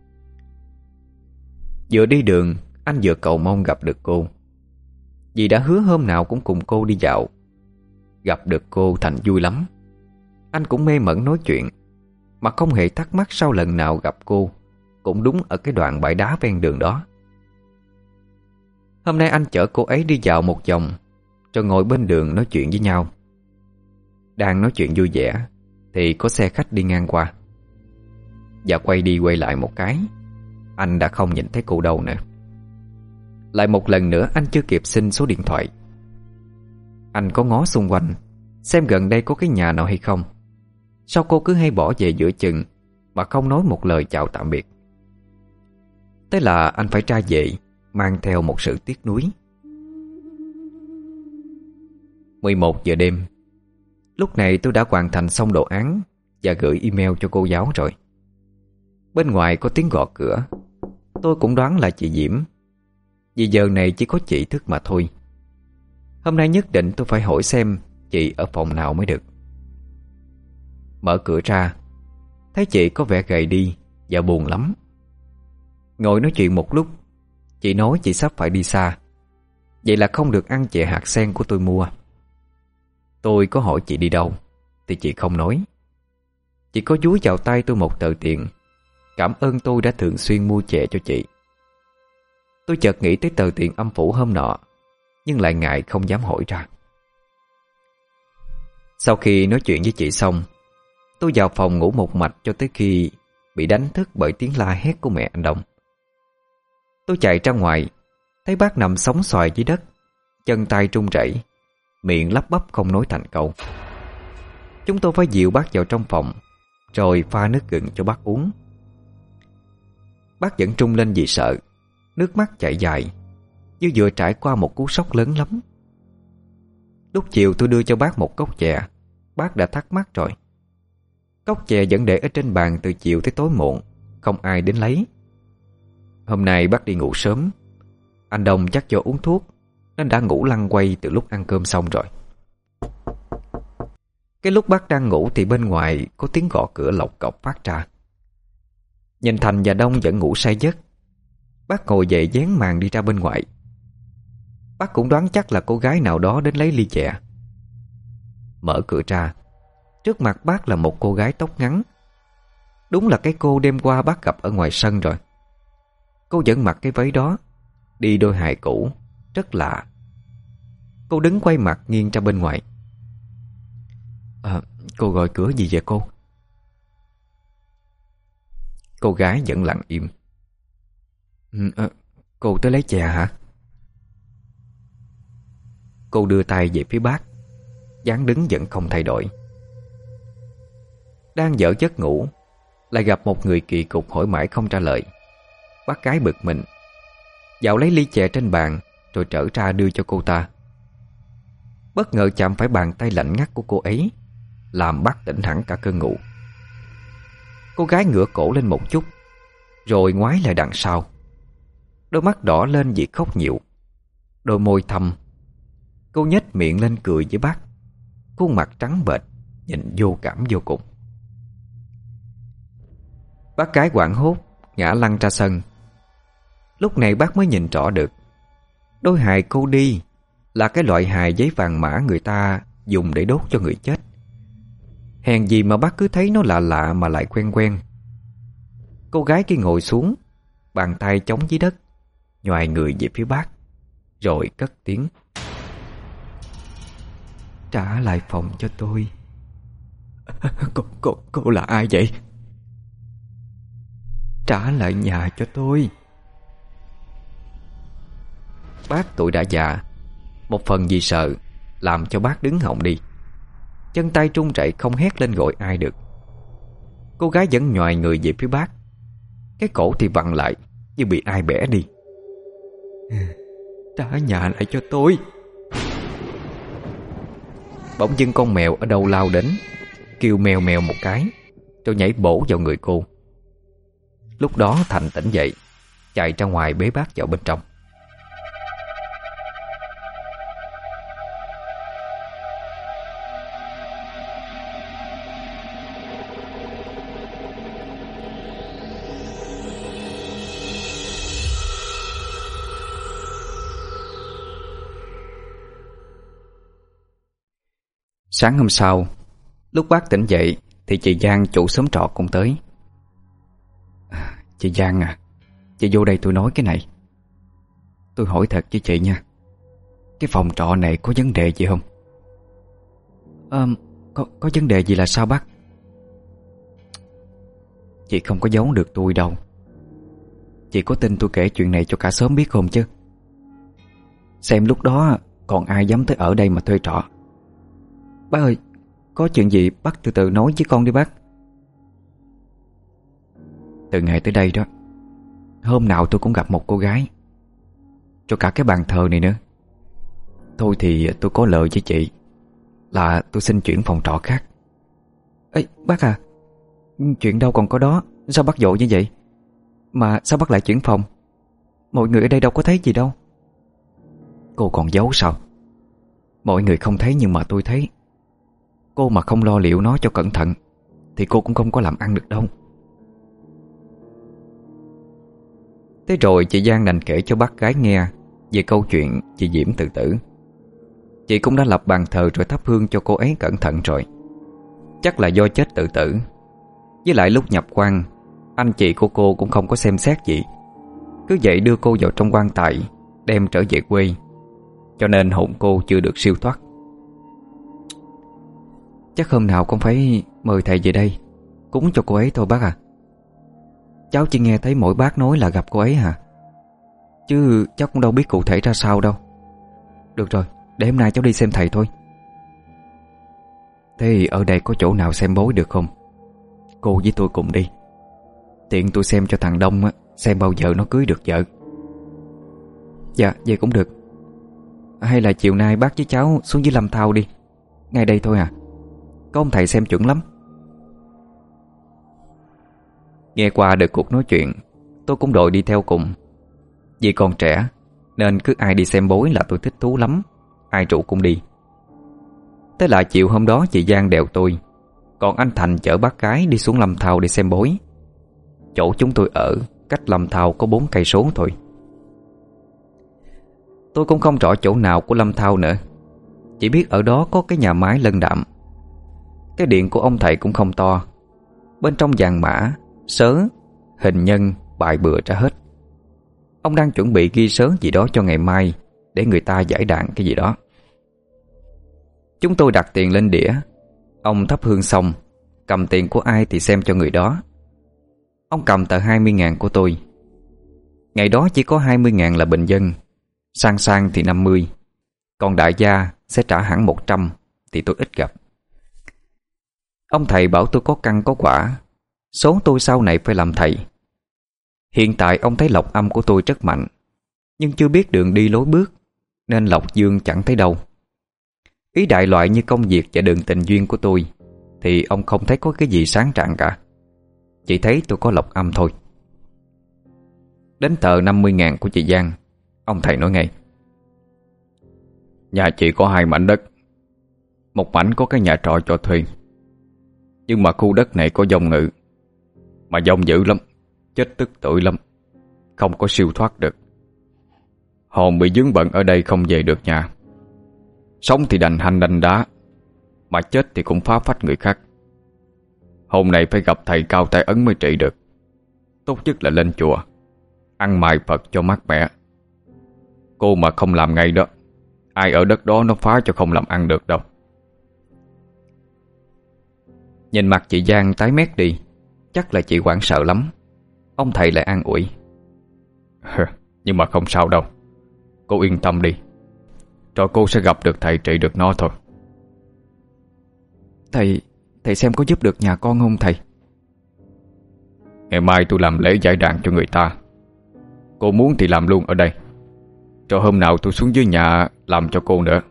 Speaker 1: Vừa đi đường, anh vừa cầu mong gặp được cô, vì đã hứa hôm nào cũng cùng cô đi dạo. Gặp được cô Thành vui lắm. Anh cũng mê mẩn nói chuyện, mà không hề thắc mắc sao lần nào gặp cô cũng đúng ở cái đoạn bãi đá ven đường đó. Hôm nay anh chở cô ấy đi dạo một vòng, rồi ngồi bên đường nói chuyện với nhau. Đang nói chuyện vui vẻ thì có xe khách đi ngang qua, và quay đi quay lại một cái, anh đã không nhìn thấy cô đâu nữa. Lại một lần nữa anh chưa kịp xin số điện thoại. Anh có ngó xung quanh xem gần đây có cái nhà nào hay không. Sao cô cứ hay bỏ về giữa chừng mà không nói một lời chào tạm biệt? Thế là anh phải ra về, mang theo một sự tiếc nuối. 11 giờ đêm. Lúc này tôi đã hoàn thành xong đồ án và gửi email cho cô giáo rồi. Bên ngoài có tiếng gõ cửa. Tôi cũng đoán là chị Diễm, vì giờ này chỉ có chị thức mà thôi. Hôm nay nhất định tôi phải hỏi xem chị ở phòng nào mới được. Mở cửa ra, thấy chị có vẻ gầy đi và buồn lắm. Ngồi nói chuyện một lúc, chị nói chị sắp phải đi xa, vậy là không được ăn chè hạt sen của tôi mua. Tôi có hỏi chị đi đâu thì chị không nói. Chị có dúi vào tay tôi một tờ tiền, cảm ơn tôi đã thường xuyên mua chè cho chị. Tôi chợt nghĩ tới tờ tiền âm phủ hôm nọ, nhưng lại ngại không dám hỏi ra. Sau khi nói chuyện với chị xong, tôi vào phòng ngủ một mạch cho tới khi bị đánh thức bởi tiếng la hét của mẹ anh Đông. Tôi chạy ra ngoài, thấy bác nằm sóng xoài dưới đất, chân tay run rẩy, miệng lắp bắp không nói thành câu. Chúng tôi phải dìu bác vào trong phòng, rồi pha nước gừng cho bác uống. Bác vẫn trung lên vì sợ, nước mắt chảy dài, như vừa trải qua một cú sốc lớn lắm. Lúc chiều tôi đưa cho bác một cốc chè, bác đã thắc mắc rồi. Cốc chè vẫn để ở trên bàn từ chiều tới tối muộn, không ai đến lấy. Hôm nay bác đi ngủ sớm, anh Đông chắc do uống thuốc nên đã ngủ lăn quay từ lúc ăn cơm xong rồi. Cái lúc bác đang ngủ thì bên ngoài có tiếng gõ cửa lộc cộc phát ra. Nhìn Thành và Đông vẫn ngủ say giấc, bác ngồi dậy dán màn đi ra bên ngoài. Bác cũng đoán chắc là cô gái nào đó đến lấy ly chè. Mở cửa ra, trước mặt bác là một cô gái tóc ngắn. Đúng là cái cô đêm qua bác gặp ở ngoài sân rồi. Cô vẫn mặc cái váy đó, đi đôi hài cũ, rất lạ. Cô đứng quay mặt nghiêng ra bên ngoài. Cô gọi cửa gì vậy cô? Cô gái vẫn lặng im. Cô tới lấy chè hả? Cô đưa tay về phía bác, dáng đứng vẫn không thay đổi. Đang dở giấc ngủ, lại gặp một người kỳ cục hỏi mãi không trả lời. Bác gái bực mình, dạo lấy ly chè trên bàn, rồi trở ra đưa cho cô ta. Bất ngờ chạm phải bàn tay lạnh ngắt của cô ấy, làm bác tỉnh hẳn cả cơn ngủ. Cô gái ngửa cổ lên một chút, rồi ngoái lại đằng sau. Đôi mắt đỏ lên vì khóc nhiều, đôi môi thâm. Cô nhếch miệng lên cười với bác, khuôn mặt trắng bệch, nhìn vô cảm vô cùng. Bác gái hoảng hốt ngã lăn ra sân. Lúc này bác mới nhìn rõ được đôi hài cô đi là cái loại hài giấy vàng mã người ta dùng để đốt cho người chết. Hèn gì mà bác cứ thấy nó lạ lạ mà lại quen quen. Cô gái kia ngồi xuống, bàn tay chống dưới đất, nhoài người về phía bác, rồi cất tiếng: "Trả lại phòng cho tôi."
Speaker 2: Cô là ai vậy?
Speaker 1: "Trả lại nhà cho tôi." Bác tuổi đã già, một phần vì sợ làm cho bác đứng họng đi, chân tay run rẩy không hét lên gọi ai được. Cô gái vẫn nhoài người về phía bác, cái cổ thì vặn lại như bị ai bẻ đi.
Speaker 2: "Trả nhà lại cho tôi."
Speaker 1: Bỗng dưng con mèo ở đâu lao đến, kêu mèo mèo một cái, rồi nhảy bổ vào người cô. Lúc đó Thành tỉnh dậy, chạy ra ngoài bế bác vào bên trong. Sáng hôm sau, lúc bác tỉnh dậy thì chị Giang, chủ xóm trọ cũng tới. "Chị Giang à, chị vô đây tôi nói cái này. Tôi hỏi thật với chị nha, cái phòng trọ này có vấn đề gì không?" Có vấn đề gì là sao bác?" "Chị không có giấu được tôi đâu. Chị có tin tôi kể chuyện này cho cả xóm biết không chứ? Xem lúc đó còn ai dám tới ở đây mà thuê trọ. Bác ơi, có chuyện gì bác từ từ nói với con đi bác." "Từ ngày tới đây đó, hôm nào tôi cũng gặp một cô gái, cho cả cái bàn thờ này nữa. Thôi thì tôi có lời với chị là tôi xin chuyển phòng trọ khác." "Ê bác à, chuyện đâu còn có đó, sao bác vội như vậy? Mà sao bác lại chuyển phòng? Mọi người ở đây đâu có thấy gì đâu." "Cô còn giấu sao? Mọi người không thấy nhưng mà tôi thấy. Cô mà không lo liệu nó cho cẩn thận thì cô cũng không có làm ăn được đâu." Thế rồi chị Giang đành kể cho bác gái nghe về câu chuyện chị Diễm tự tử. Chị cũng đã lập bàn thờ rồi thắp hương cho cô ấy cẩn thận rồi. Chắc là do chết tự tử. Với lại lúc nhập quan, anh chị của cô cũng không có xem xét gì, cứ vậy đưa cô vào trong quan tài, đem trở về quê, cho nên hồn cô chưa được siêu thoát. Chắc hôm nào cũng phải mời thầy về đây cúng cho cô ấy thôi bác à. Cháu chỉ nghe thấy mỗi bác nói là gặp cô ấy hả?
Speaker 2: chứ cháu cũng đâu biết cụ thể ra sao đâu. Được rồi, để hôm nay cháu đi xem thầy thôi.
Speaker 1: Thế ở đây có chỗ nào xem bói được không? Cô với tôi cùng đi. Tiện tôi xem cho thằng Đông xem bao giờ nó cưới được vợ.
Speaker 2: Dạ, vậy cũng được. Hay là chiều nay bác với cháu xuống dưới Lâm Thao đi. Ngay đây thôi à. Có ông thầy xem chuẩn lắm.
Speaker 1: Nghe qua được cuộc nói chuyện, tôi cũng đội đi theo cùng. Vì còn trẻ nên cứ ai đi xem bói là tôi thích thú lắm, ai rủ cũng đi. Thế là chiều hôm đó chị Giang đèo tôi, còn anh Thành chở bác gái đi xuống Lâm Thao để xem bói. Chỗ chúng tôi ở cách Lâm Thao có 4 cây số thôi. Tôi cũng không rõ chỗ nào của Lâm Thao nữa, chỉ biết ở đó có cái nhà máy lân đạm. Cái điện của ông thầy cũng không to, bên trong vàng mã, sớ, hình nhân bài bừa ra hết. Ông đang chuẩn bị ghi sớ gì đó cho ngày mai, để người ta giải đạn cái gì đó. Chúng tôi đặt tiền lên đĩa. Ông thắp hương xong, cầm tiền của ai thì xem cho người đó. Ông cầm tờ 20.000 của tôi. Ngày đó chỉ có 20.000 là bình dân, sang sang thì 50, còn đại gia sẽ trả hẳn 100 thì tôi ít gặp. Ông thầy bảo tôi có căn có quả, số tôi sau này phải làm thầy. Hiện tại ông thấy lộc âm của tôi rất mạnh, nhưng chưa biết đường đi lối bước, nên lộc dương chẳng thấy đâu. Ý đại loại như công việc và đường tình duyên của tôi thì ông không thấy có cái gì sáng trạng cả, chỉ thấy tôi có lộc âm thôi. Đến tờ 50.000 của chị Giang, ông thầy nói ngay: nhà chị có 2 mảnh đất. Một mảnh có cái nhà trọ cho thuê, nhưng mà khu đất này có dông ngự, mà dông dữ lắm, chết tức tưởi lắm, không có siêu thoát được. Hồn bị vướng bận ở đây không về được nhà. Sống thì đành hành đành đá, mà chết thì cũng phá phách người khác. Hôm nay phải gặp thầy cao tay ấn mới trị được. Tốt nhất là lên chùa ăn mài Phật cho mát mẻ. Cô mà không làm ngay đó, ai ở đất đó nó phá cho không làm ăn được đâu. Nhìn mặt chị Giang tái mét đi, chắc là chị hoảng sợ lắm. Ông thầy lại an ủi: nhưng mà không sao đâu, cô yên tâm đi, rồi cô sẽ gặp được thầy trị được nó thôi.
Speaker 2: Thầy xem có giúp được nhà con không thầy?
Speaker 1: Ngày mai tôi làm lễ giải đàn cho người ta. Cô muốn thì làm luôn ở đây, rồi hôm nào tôi xuống dưới nhà làm cho cô nữa.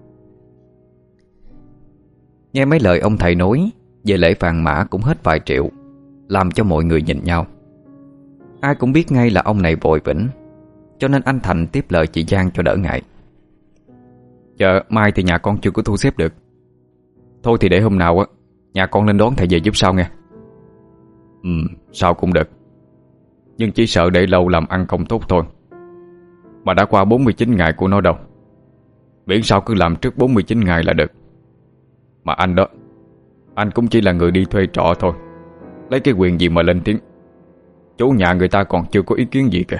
Speaker 1: Nghe mấy lời ông thầy nói về lễ vàng mã cũng hết vài triệu, làm cho mọi người nhìn nhau. Ai cũng biết ngay là ông này vội vĩnh, cho nên anh Thành tiếp lời chị Giang cho đỡ ngại: Dạ mai thì nhà con chưa có thu xếp được. Thôi thì để hôm nào nhà con lên đón thầy về giúp sao nghe. Sao cũng được, nhưng chỉ sợ để lâu làm ăn không tốt thôi. Mà đã qua 49 ngày của nó đâu, miễn sao cứ làm trước 49 ngày là được. Mà anh đó, anh cũng chỉ là người đi thuê trọ thôi, lấy cái quyền gì mà lên tiếng. Chủ nhà người ta còn chưa có ý kiến gì kìa.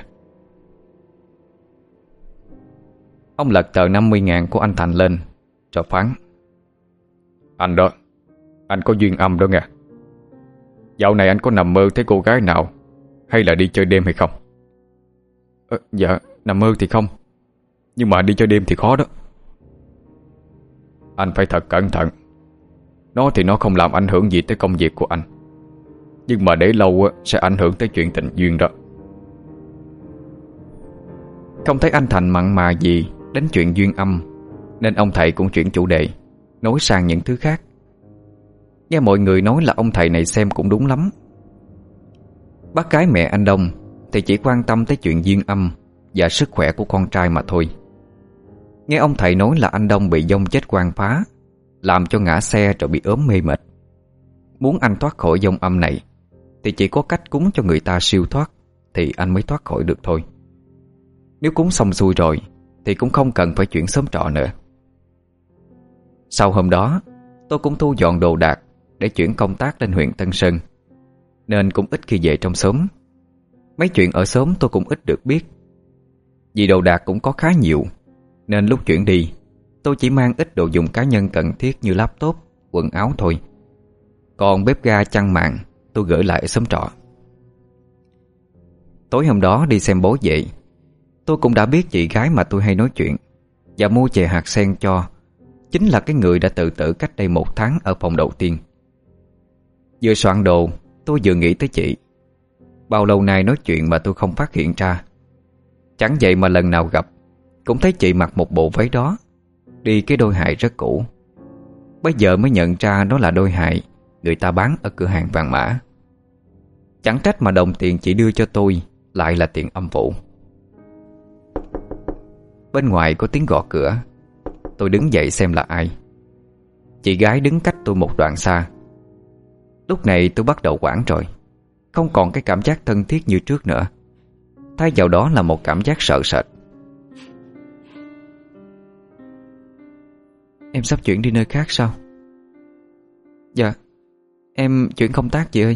Speaker 1: Ông lật tờ 50.000 của anh Thành lên rồi phán: Anh đó, anh có duyên âm đó nghe. Dạo này anh có nằm mơ thấy cô gái nào, hay là đi chơi đêm hay không?
Speaker 2: Dạ, nằm mơ thì không, nhưng mà đi chơi đêm thì khó đó.
Speaker 1: Anh phải thật cẩn thận. Nó thì nó không làm ảnh hưởng gì tới công việc của anh, nhưng mà để lâu sẽ ảnh hưởng tới chuyện tình duyên đó. Không thấy anh Thành mặn mà gì đến chuyện duyên âm, nên ông thầy cũng chuyển chủ đề, nói sang những thứ khác. Nghe mọi người nói là ông thầy này xem cũng đúng lắm. Bác gái mẹ anh Đông thì chỉ quan tâm tới chuyện duyên âm và sức khỏe của con trai mà thôi. Nghe ông thầy nói là anh Đông bị dông chết quang phá, làm cho ngã xe rồi bị ốm mê mệt. Muốn anh thoát khỏi dông âm này thì chỉ có cách cúng cho người ta siêu thoát thì anh mới thoát khỏi được thôi. Nếu cúng xong xuôi rồi thì cũng không cần phải chuyển xóm trọ nữa. Sau hôm đó, tôi cũng thu dọn đồ đạc để chuyển công tác lên huyện Tân Sơn, nên cũng ít khi về trong xóm. Mấy chuyện ở xóm tôi cũng ít được biết. Vì đồ đạc cũng có khá nhiều, nên lúc chuyển đi tôi chỉ mang ít đồ dùng cá nhân cần thiết như laptop, quần áo thôi. Còn bếp ga, chăn màn tôi gửi lại ở xóm trọ. Tối hôm đó đi xem bói về,
Speaker 2: Tôi cũng đã biết chị gái mà tôi hay nói chuyện và mua chè hạt sen cho chính là cái người đã tự tử cách đây 1 tháng ở phòng đầu tiên. Vừa soạn đồ, tôi vừa nghĩ tới chị. Bao lâu nay nói chuyện mà tôi không phát hiện ra. Chẳng vậy mà lần nào gặp cũng thấy chị mặc một bộ váy đó, đi cái đôi hài rất cũ. Bây giờ mới nhận ra nó là đôi hài người ta bán ở cửa hàng vàng mã. Chẳng trách mà đồng tiền chị đưa cho tôi lại là tiền âm phủ. Bên ngoài có tiếng gõ cửa. Tôi đứng dậy xem là ai. Chị gái đứng cách tôi một đoạn xa. Lúc này tôi bắt đầu hoảng rồi. Không còn cái cảm giác thân thiết như trước nữa. Thay vào đó là một cảm giác sợ sệt. Em sắp chuyển đi nơi khác sao? Dạ, em chuyển công tác chị ơi.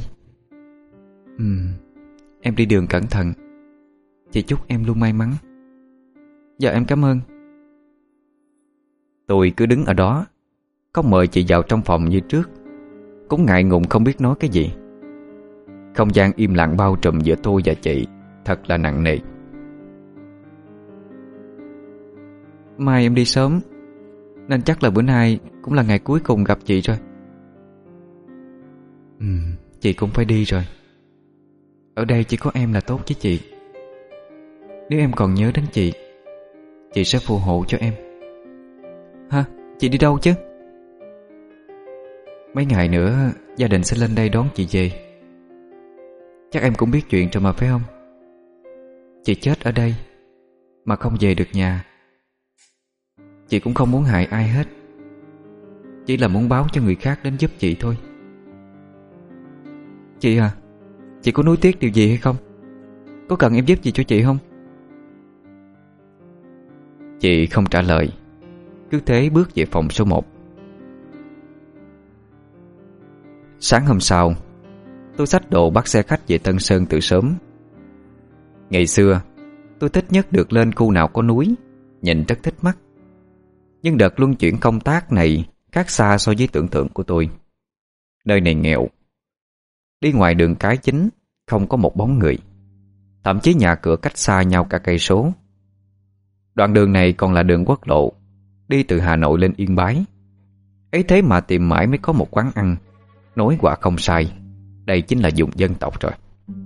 Speaker 2: Em đi đường cẩn thận. Chị chúc em luôn may mắn. Dạ em cảm ơn. Tôi cứ đứng ở đó, không mời chị vào trong phòng như trước. Cũng ngại ngùng không biết nói cái gì. Không gian im lặng bao trùm giữa tôi và chị thật là nặng nề. Mai em đi sớm, nên chắc là bữa nay cũng là ngày cuối cùng gặp chị rồi. Chị cũng phải đi rồi. Ở đây chỉ có em là tốt với chị. Nếu em còn nhớ đến chị sẽ phù hộ cho em. Hả? Chị đi đâu chứ? Mấy ngày nữa gia đình sẽ lên đây đón chị về. Chắc em cũng biết chuyện rồi mà phải không? Chị chết ở đây mà không về được nhà. Chị cũng không muốn hại ai hết, chỉ là muốn báo cho người khác đến giúp chị thôi. Chị à, chị có nuối tiếc điều gì hay không? Có cần em giúp gì cho chị không? Chị không trả lời, cứ thế bước về phòng số 1. Sáng hôm sau, tôi xách đồ bắt xe khách về Tân Sơn từ sớm. Ngày xưa, tôi thích nhất được lên khu nào có núi, nhìn rất thích mắt. Nhưng đợt luân chuyển công tác này khác xa so với tưởng tượng của tôi. Nơi này nghèo. Đi ngoài đường cái chính, không có một bóng người. Thậm chí nhà cửa cách xa nhau cả cây số. Đoạn đường này còn là đường quốc lộ, đi từ Hà Nội lên Yên Bái. Ấy thế mà tìm mãi mới có một quán ăn. Nói quả không sai, đây chính là vùng dân tộc rồi.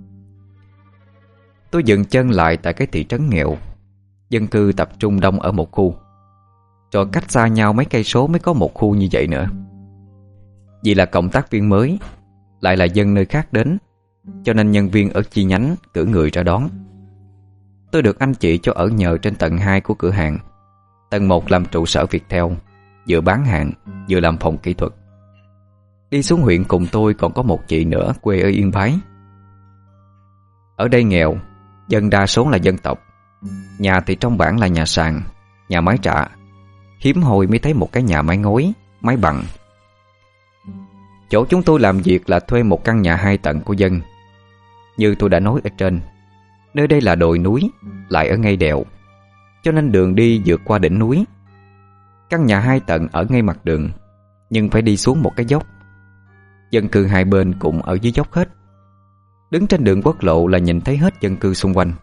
Speaker 2: Tôi dừng chân lại tại cái thị trấn nghèo. Dân cư tập trung đông ở một khu, rồi cách xa nhau mấy cây số mới có một khu như vậy nữa. Vì là cộng tác viên mới, lại là dân nơi khác đến, cho nên nhân viên ở chi nhánh cử người ra đón. Tôi được anh chị cho ở nhờ trên tầng 2 của cửa hàng. Tầng 1 làm trụ sở Viettel, vừa bán hàng vừa làm phòng kỹ thuật. Đi xuống huyện cùng tôi còn có một chị nữa quê ở Yên Bái. Ở đây nghèo, dân đa số là dân tộc. Nhà thì trong bản là nhà sàn, nhà mái trạ. Hiếm hoi mới thấy một cái nhà mái ngói, mái bằng. Chỗ chúng tôi làm việc là thuê một căn nhà 2 tầng của dân. Như tôi đã nói ở trên, nơi đây là đồi núi, lại ở ngay đèo, cho nên đường đi vượt qua đỉnh núi. Căn nhà 2 tầng ở ngay mặt đường, nhưng phải đi xuống một cái dốc. Dân cư hai bên cũng ở dưới dốc hết. Đứng trên đường quốc lộ là nhìn thấy hết dân cư xung quanh.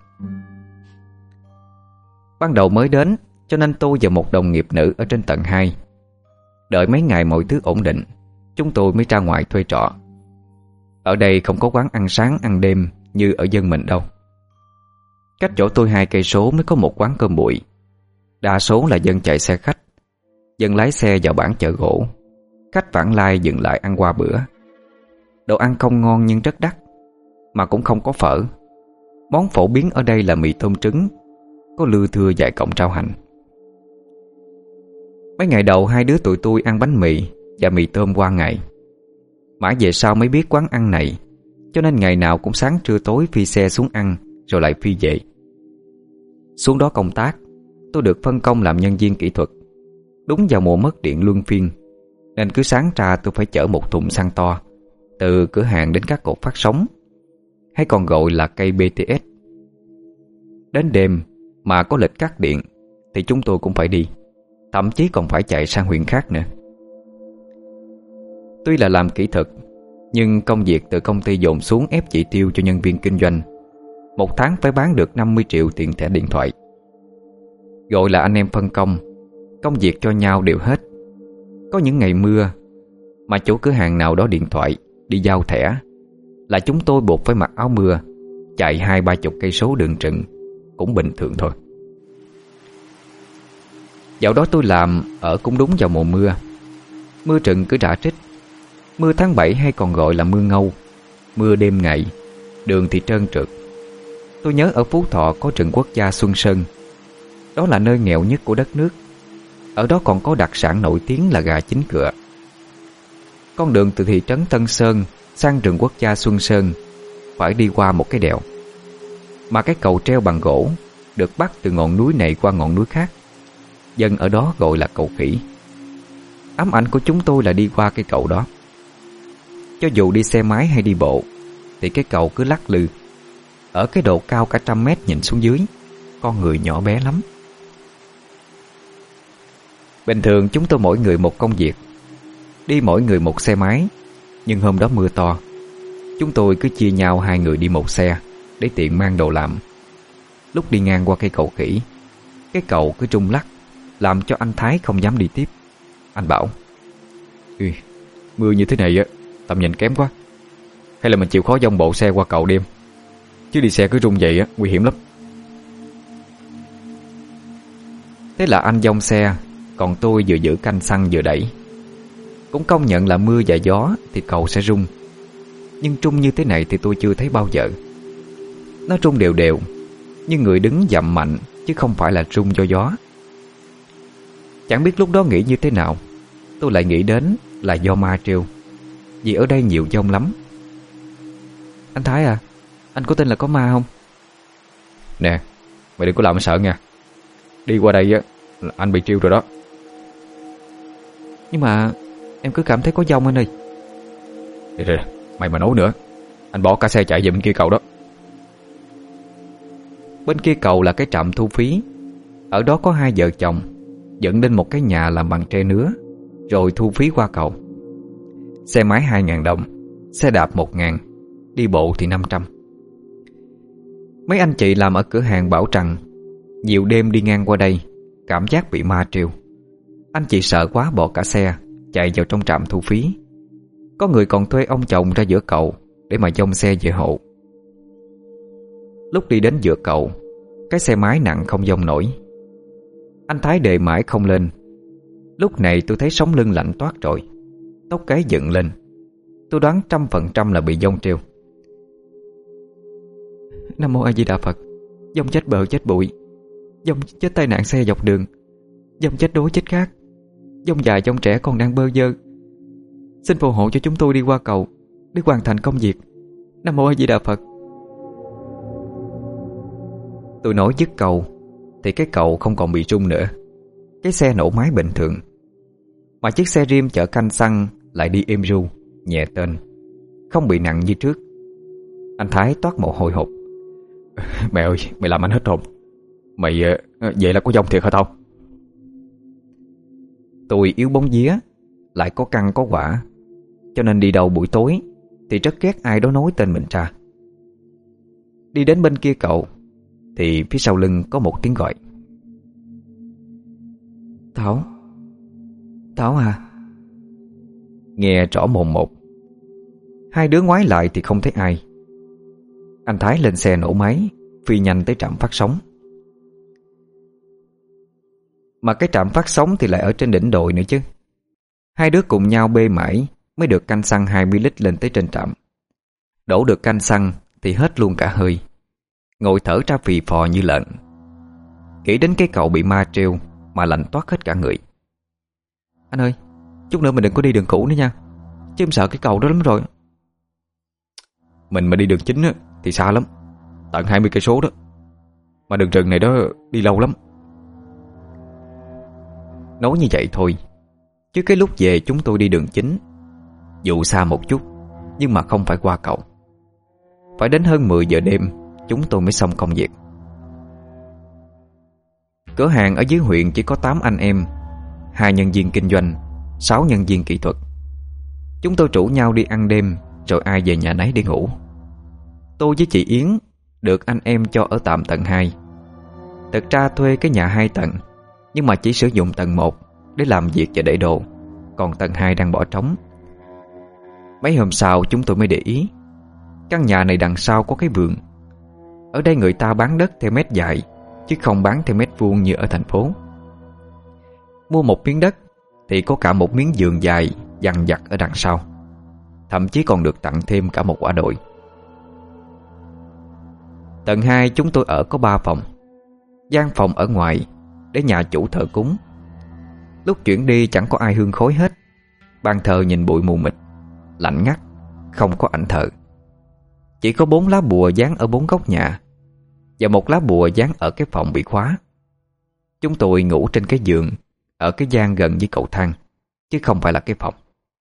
Speaker 2: Ban đầu mới đến, cho nên tôi và một đồng nghiệp nữ ở trên tầng 2. Đợi mấy ngày mọi thứ ổn định, chúng tôi mới ra ngoài thuê trọ. Ở đây không có quán ăn sáng ăn đêm như ở dân mình đâu. Cách chỗ tôi 2 cây số mới có một quán cơm bụi. Đa số là dân chạy xe khách, dân lái xe vào bản chợ gỗ. Khách vãng lai dừng lại ăn qua bữa. Đồ ăn không ngon nhưng rất đắt, mà cũng không có phở. Món phổ biến ở đây là mì tôm trứng, có lưa thưa vài cọng rau hành. Mấy ngày đầu 2 đứa tụi tôi ăn bánh mì và mì tôm qua ngày. Mãi về sau mới biết quán ăn này, cho nên ngày nào cũng sáng trưa tối phi xe xuống ăn, rồi lại phi về. Xuống đó công tác, tôi được phân công làm nhân viên kỹ thuật. Đúng vào mùa mất điện luân phiên, nên cứ sáng ra tôi phải chở một thùng xăng to từ cửa hàng đến các cột phát sóng, hay còn gọi là cây BTS. Đến đêm mà có lịch cắt điện thì chúng tôi cũng phải đi, thậm chí còn phải chạy sang huyện khác nữa. Tuy là làm kỹ thuật, nhưng công việc từ công ty dồn xuống ép chỉ tiêu cho nhân viên kinh doanh. Một tháng phải bán được 50 triệu tiền thẻ điện thoại.
Speaker 1: Gọi là anh em phân công, công việc cho nhau đều hết. Có những ngày mưa mà chủ cửa hàng nào đó điện thoại đi giao thẻ là chúng tôi buộc phải mặc áo mưa, chạy 20-30 cây đường rừng, cũng bình thường thôi. Dạo đó tôi làm ở cũng đúng vào mùa mưa. Mưa rừng cứ rã rích. Mưa tháng 7 hay còn gọi là mưa ngâu, mưa đêm ngày, đường thì trơn trượt. Tôi nhớ ở Phú Thọ có rừng quốc gia Xuân Sơn. Đó là nơi nghèo nhất của đất nước. Ở đó còn có đặc sản nổi tiếng là gà chín cựa. Con đường từ thị trấn Tân Sơn sang rừng quốc gia Xuân Sơn phải đi qua một cái đèo, mà cái cầu treo bằng gỗ được bắt từ ngọn núi này qua ngọn núi khác. Dân ở đó gọi là cầu khỉ. Ám ảnh của chúng tôi là đi qua cái cầu đó. Cho dù đi xe máy hay đi bộ thì cái cầu cứ lắc lư. Ở cái độ cao cả 100 mét nhìn xuống dưới, con người nhỏ bé lắm. Bình thường chúng tôi mỗi người một công việc, đi mỗi người một xe máy. Nhưng hôm đó mưa to, chúng tôi cứ chia nhau 2 người đi một xe để tiện mang đồ làm. Lúc đi ngang qua cây cầu khỉ, cái cầu cứ rung lắc, làm cho anh Thái không dám đi tiếp. Anh bảo: mưa như thế này á, tầm nhìn kém quá. Hay là mình chịu khó dông bộ xe qua cầu đêm, chứ đi xe cứ rung vậy á, nguy hiểm lắm. Thế là anh dông xe, còn tôi vừa giữ canh xăng vừa đẩy. Cũng công nhận là mưa và gió thì cầu sẽ rung, nhưng rung như thế này thì tôi chưa thấy bao giờ. Nó rung đều đều, nhưng người đứng dậm mạnh, chứ không phải là rung do gió. Chẳng biết lúc đó nghĩ như thế nào, tôi lại nghĩ đến là do ma trêu, vì ở đây nhiều dông lắm. Anh Thái à, anh có tin là có ma không? Nè, mày đừng có làm sợ nha. Đi qua đây á là anh bị trêu rồi đó. Nhưng mà em cứ cảm thấy có dông anh ơi. Rồi, mày mà nói nữa, anh bỏ cả xe chạy về bên kia cầu đó. Bên kia cầu là cái trạm thu phí. Ở đó có 2 vợ chồng dựng lên một cái nhà làm bằng tre nứa, rồi thu phí qua cầu. Xe máy 2.000 đồng, xe đạp 1.000, đi bộ thì 500. Mấy anh chị làm ở cửa hàng bảo rằng nhiều đêm đi ngang qua đây cảm giác bị ma trêu. Anh chị sợ quá bỏ cả xe chạy vào trong trạm thu phí. Có người còn thuê ông chồng ra giữa cầu để mà dông xe về hộ. Lúc đi đến giữa cầu, cái xe máy nặng không dông nổi. Anh Thái đề mãi không lên. Lúc này tôi thấy sống lưng lạnh toát rồi, tóc gáy dựng lên. Tôi đoán 100% là bị dông trêu. Nam mô A Di Đà Phật. Dông chết bờ chết bụi, dông chết tai nạn xe dọc đường, dông chết đói chết khát, dông già dông trẻ còn đang bơ vơ. Xin phù hộ cho chúng tôi đi qua cầu để hoàn thành công việc. Nam mô A Di Đà Phật. Tôi nói dứt câu thì cái cầu không còn bị rung nữa. Cái xe nổ máy bình thường, mà chiếc xe rim chở canh xăng lại đi êm ru, nhẹ tên, không bị nặng như trước. Anh Thái toát mồ hôi hột. Mẹ ơi, mày làm anh hết hồn. Mày vậy là có dông thiệt hả tao? Tôi yếu bóng vía, lại có căn có quả, cho nên đi đâu buổi tối thì rất ghét ai đó nói tên mình ra. Đi đến bên kia cầu thì phía sau lưng có một tiếng gọi. Thảo, Thảo à. Nghe rõ mồn một. 2 đứa ngoái lại thì không thấy ai. Anh Thái lên xe nổ máy, phi nhanh tới trạm phát sóng. Mà cái trạm phát sóng thì lại ở trên đỉnh đồi nữa chứ. 2 đứa cùng nhau bê mãi mới được canh xăng 20 lít lên tới trên trạm. Đổ được canh xăng thì hết luôn cả hơi, ngồi thở ra phì phò như lợn. Nghĩ đến cái cậu bị ma trêu mà lạnh toát hết cả người. Anh ơi, chút nữa mình đừng có đi đường cũ nữa nha, chứ em sợ cái cầu đó lắm rồi. Mình mà đi đường chính á thì xa lắm, tận 20 cây số đó. Mà đường rừng này đó đi lâu lắm. Nói như vậy thôi, chứ cái lúc về chúng tôi đi đường chính. Dù xa một chút, nhưng mà không phải qua cầu. Phải đến hơn 10 giờ đêm chúng tôi mới xong công việc. Cửa hàng ở dưới huyện chỉ có 8 anh em, 2 nhân viên kinh doanh, 6 nhân viên kỹ thuật. Chúng tôi rủ nhau đi ăn đêm, rồi ai về nhà nấy đi ngủ. Tôi với chị Yến được anh em cho ở tạm tầng 2.
Speaker 2: Thật ra thuê cái nhà 2 tầng, nhưng mà chỉ sử dụng tầng 1 để làm việc và để đồ, còn tầng 2 đang bỏ trống. Mấy hôm sau chúng tôi mới để ý, căn nhà này đằng sau có cái vườn. Ở đây người ta bán đất theo mét dài, chứ không bán theo mét vuông như ở thành phố. Mua một miếng đất thì có cả một miếng vườn dài dằng dặc ở đằng sau, thậm chí còn được tặng thêm cả một quả đồi. Tầng 2 chúng tôi ở có 3 phòng. Gian phòng ở ngoài để nhà chủ thờ cúng. Lúc chuyển đi chẳng có ai hương khói hết. Bàn thờ nhìn bụi mù mịt, lạnh ngắt, không có ảnh thờ. Chỉ có 4 lá bùa dán ở 4 góc nhà, và một lá bùa dán ở cái phòng bị khóa. Chúng tôi ngủ trên cái giường ở cái gian gần với cầu thang, chứ không phải là cái phòng.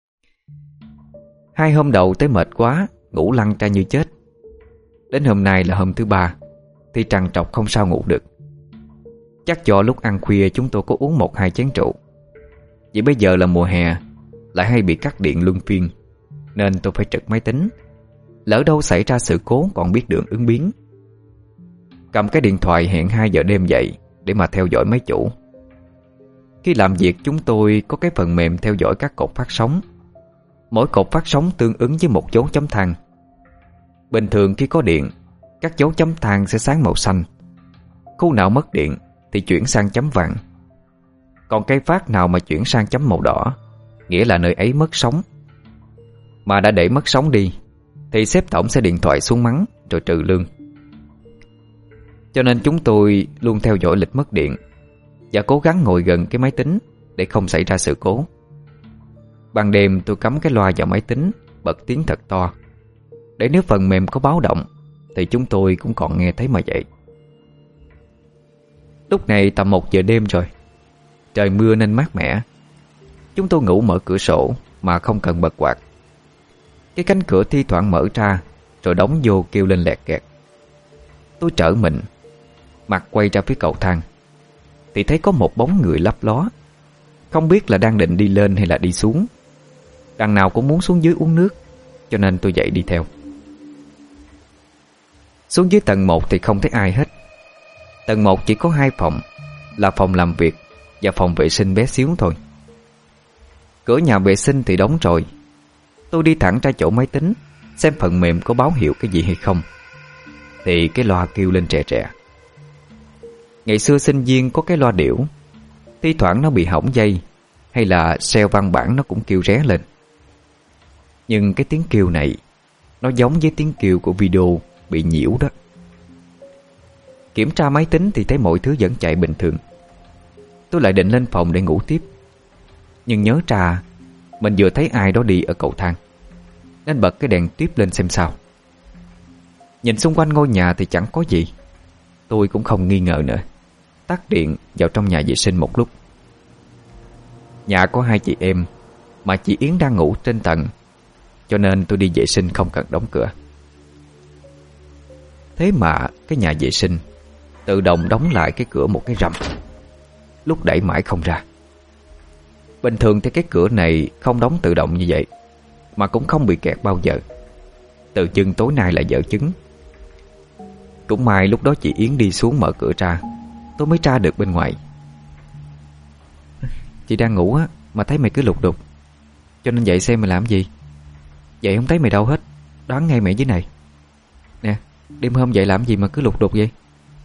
Speaker 2: 2 hôm đầu tới mệt quá, ngủ lăn ra như chết. Đến hôm nay là hôm thứ 3 thì trằn trọc không sao ngủ được. Chắc do lúc ăn khuya chúng tôi có uống 1-2 chén rượu. Vì bây giờ là mùa hè, lại hay bị cắt điện luân phiên, nên tôi phải trực máy tính. Lỡ đâu xảy ra sự cố còn biết đường ứng biến. Cầm cái điện thoại hẹn 2 giờ đêm dậy để mà theo dõi máy chủ. Khi làm việc chúng tôi có cái phần mềm theo dõi các cột phát sóng. Mỗi cột phát sóng tương ứng với một dấu chấm than. Bình thường khi có điện, các dấu chấm than sẽ sáng màu xanh. Khu nào mất điện thì chuyển sang chấm vàng. Còn cây phát nào mà chuyển sang chấm màu đỏ, nghĩa là nơi ấy mất sóng. Mà đã để mất sóng đi thì sếp tổng sẽ điện thoại xuống mắng rồi trừ lương. Cho nên chúng tôi luôn theo dõi lịch mất điện và cố gắng ngồi gần cái máy tính để không xảy ra sự cố. Ban đêm tôi cắm cái loa vào máy tính, bật tiếng thật to, để nếu phần mềm có báo động thì chúng tôi cũng còn nghe thấy mà vậy. Lúc này tầm 1 giờ đêm rồi. Trời mưa nên mát mẻ. Chúng tôi ngủ mở cửa sổ mà không cần bật quạt. Cái cánh cửa thi thoảng mở ra rồi đóng vô kêu lên lẹt kẹt. Tôi trở mình, mặt quay ra phía cầu thang, thì thấy có một bóng người lấp ló. Không biết là đang định đi lên hay là đi xuống. Đằng nào cũng muốn xuống dưới uống nước, cho nên tôi dậy đi theo. Xuống dưới tầng 1 thì không thấy ai hết. Tầng 1 chỉ có 2 phòng, là phòng làm việc và phòng vệ sinh bé xíu thôi. Cửa nhà vệ sinh thì đóng rồi. Tôi đi thẳng ra chỗ máy tính, xem phần mềm có báo hiệu cái gì hay không. Thì cái loa kêu lên rè rè. Ngày xưa sinh viên có cái loa điểu, thi thoảng nó bị hỏng dây hay là sale văn bản nó cũng kêu ré lên. Nhưng cái tiếng kêu này nó giống với tiếng kêu của video bị nhiễu đó. Kiểm tra máy tính thì thấy mọi thứ vẫn chạy bình thường. Tôi lại định lên phòng để ngủ tiếp, nhưng nhớ ra mình vừa thấy ai đó đi ở cầu thang, nên bật cái đèn tiếp lên xem sao. Nhìn xung quanh ngôi nhà thì chẳng có gì. Tôi cũng không nghi ngờ nữa, tắt điện vào trong nhà vệ sinh một lúc. Nhà có 2 chị em, mà chị Yến đang ngủ trên tầng, cho nên tôi đi vệ sinh không cần đóng cửa. Thế mà cái nhà vệ sinh tự động đóng lại cái cửa một cái rầm, lúc đẩy mãi không ra. Bình thường thì cái cửa này không đóng tự động như vậy, mà cũng không bị kẹt bao giờ. Tự dưng tối nay lại dở chứng. Cũng may lúc đó chị Yến đi xuống mở cửa ra, tôi mới ra được bên ngoài. Chị đang ngủ á, mà thấy mày cứ lục đục, cho nên dậy xem mày làm gì. Vậy không thấy mày đâu hết, đoán ngay mày dưới này. Nè, đêm hôm dậy làm gì mà cứ lục đục vậy?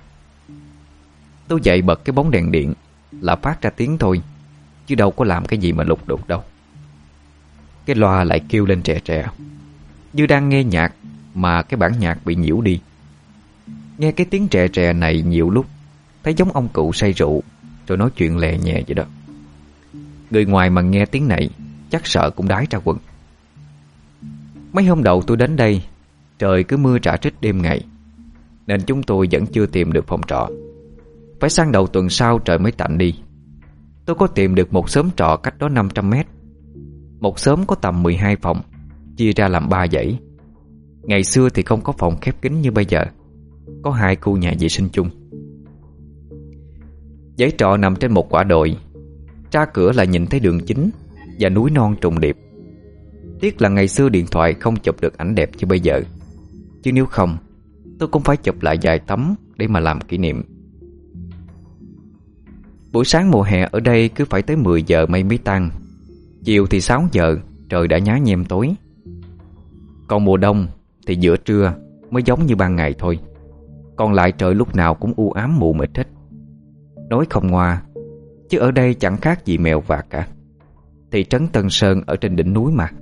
Speaker 2: Tôi dậy bật cái bóng đèn điện là phát ra tiếng thôi, chứ đâu có làm cái gì mà lục đục đâu. Cái loa lại kêu lên rè rè, như đang nghe nhạc mà cái bản nhạc bị nhiễu đi. Nghe cái tiếng rè rè này nhiều lúc thấy giống ông cụ say rượu rồi nói chuyện lè nhẹ vậy đó. Người ngoài mà nghe tiếng này chắc sợ cũng đái ra quần. Mấy hôm đầu tôi đến đây, trời cứ mưa rả rích đêm ngày, nên chúng tôi vẫn chưa tìm được phòng trọ. Phải sang đầu tuần sau trời mới tạnh đi. Tôi có tìm được một xóm trọ cách đó 500 mét. Một xóm có tầm 12 phòng, chia ra làm 3 dãy. Ngày xưa thì không có phòng khép kín như bây giờ, có 2 khu nhà vệ sinh chung. Dãy trọ nằm trên một quả đồi, ra cửa là nhìn thấy đường chính và núi non trùng điệp. Tiếc là ngày xưa điện thoại không chụp được ảnh đẹp như bây giờ, chứ nếu không tôi cũng phải chụp lại vài tấm để mà làm kỷ niệm.
Speaker 1: Buổi sáng mùa hè ở đây cứ phải tới 10 giờ mây mới tan. Chiều thì 6 giờ trời đã nhá nhem tối. Còn mùa đông thì giữa trưa mới giống như ban ngày thôi. Còn lại trời lúc nào cũng u ám mù mịt hết. Nói không ngoa, chứ ở đây chẳng khác gì mèo vạc cả. Thị trấn Tân Sơn ở trên đỉnh núi mà.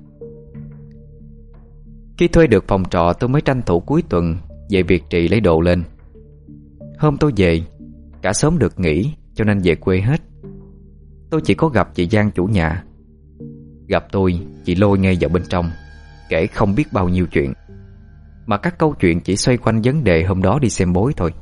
Speaker 1: Khi thuê được phòng trọ, tôi mới tranh thủ cuối tuần về Việt Trì lấy đồ lên. Hôm tôi về, cả xóm được nghỉ cho nên về quê hết. Tôi chỉ có gặp chị Giang chủ nhà. Gặp tôi, chị lôi ngay vào bên trong, kể không biết bao nhiêu chuyện. Mà các câu chuyện chỉ xoay quanh vấn đề hôm đó đi xem bói thôi.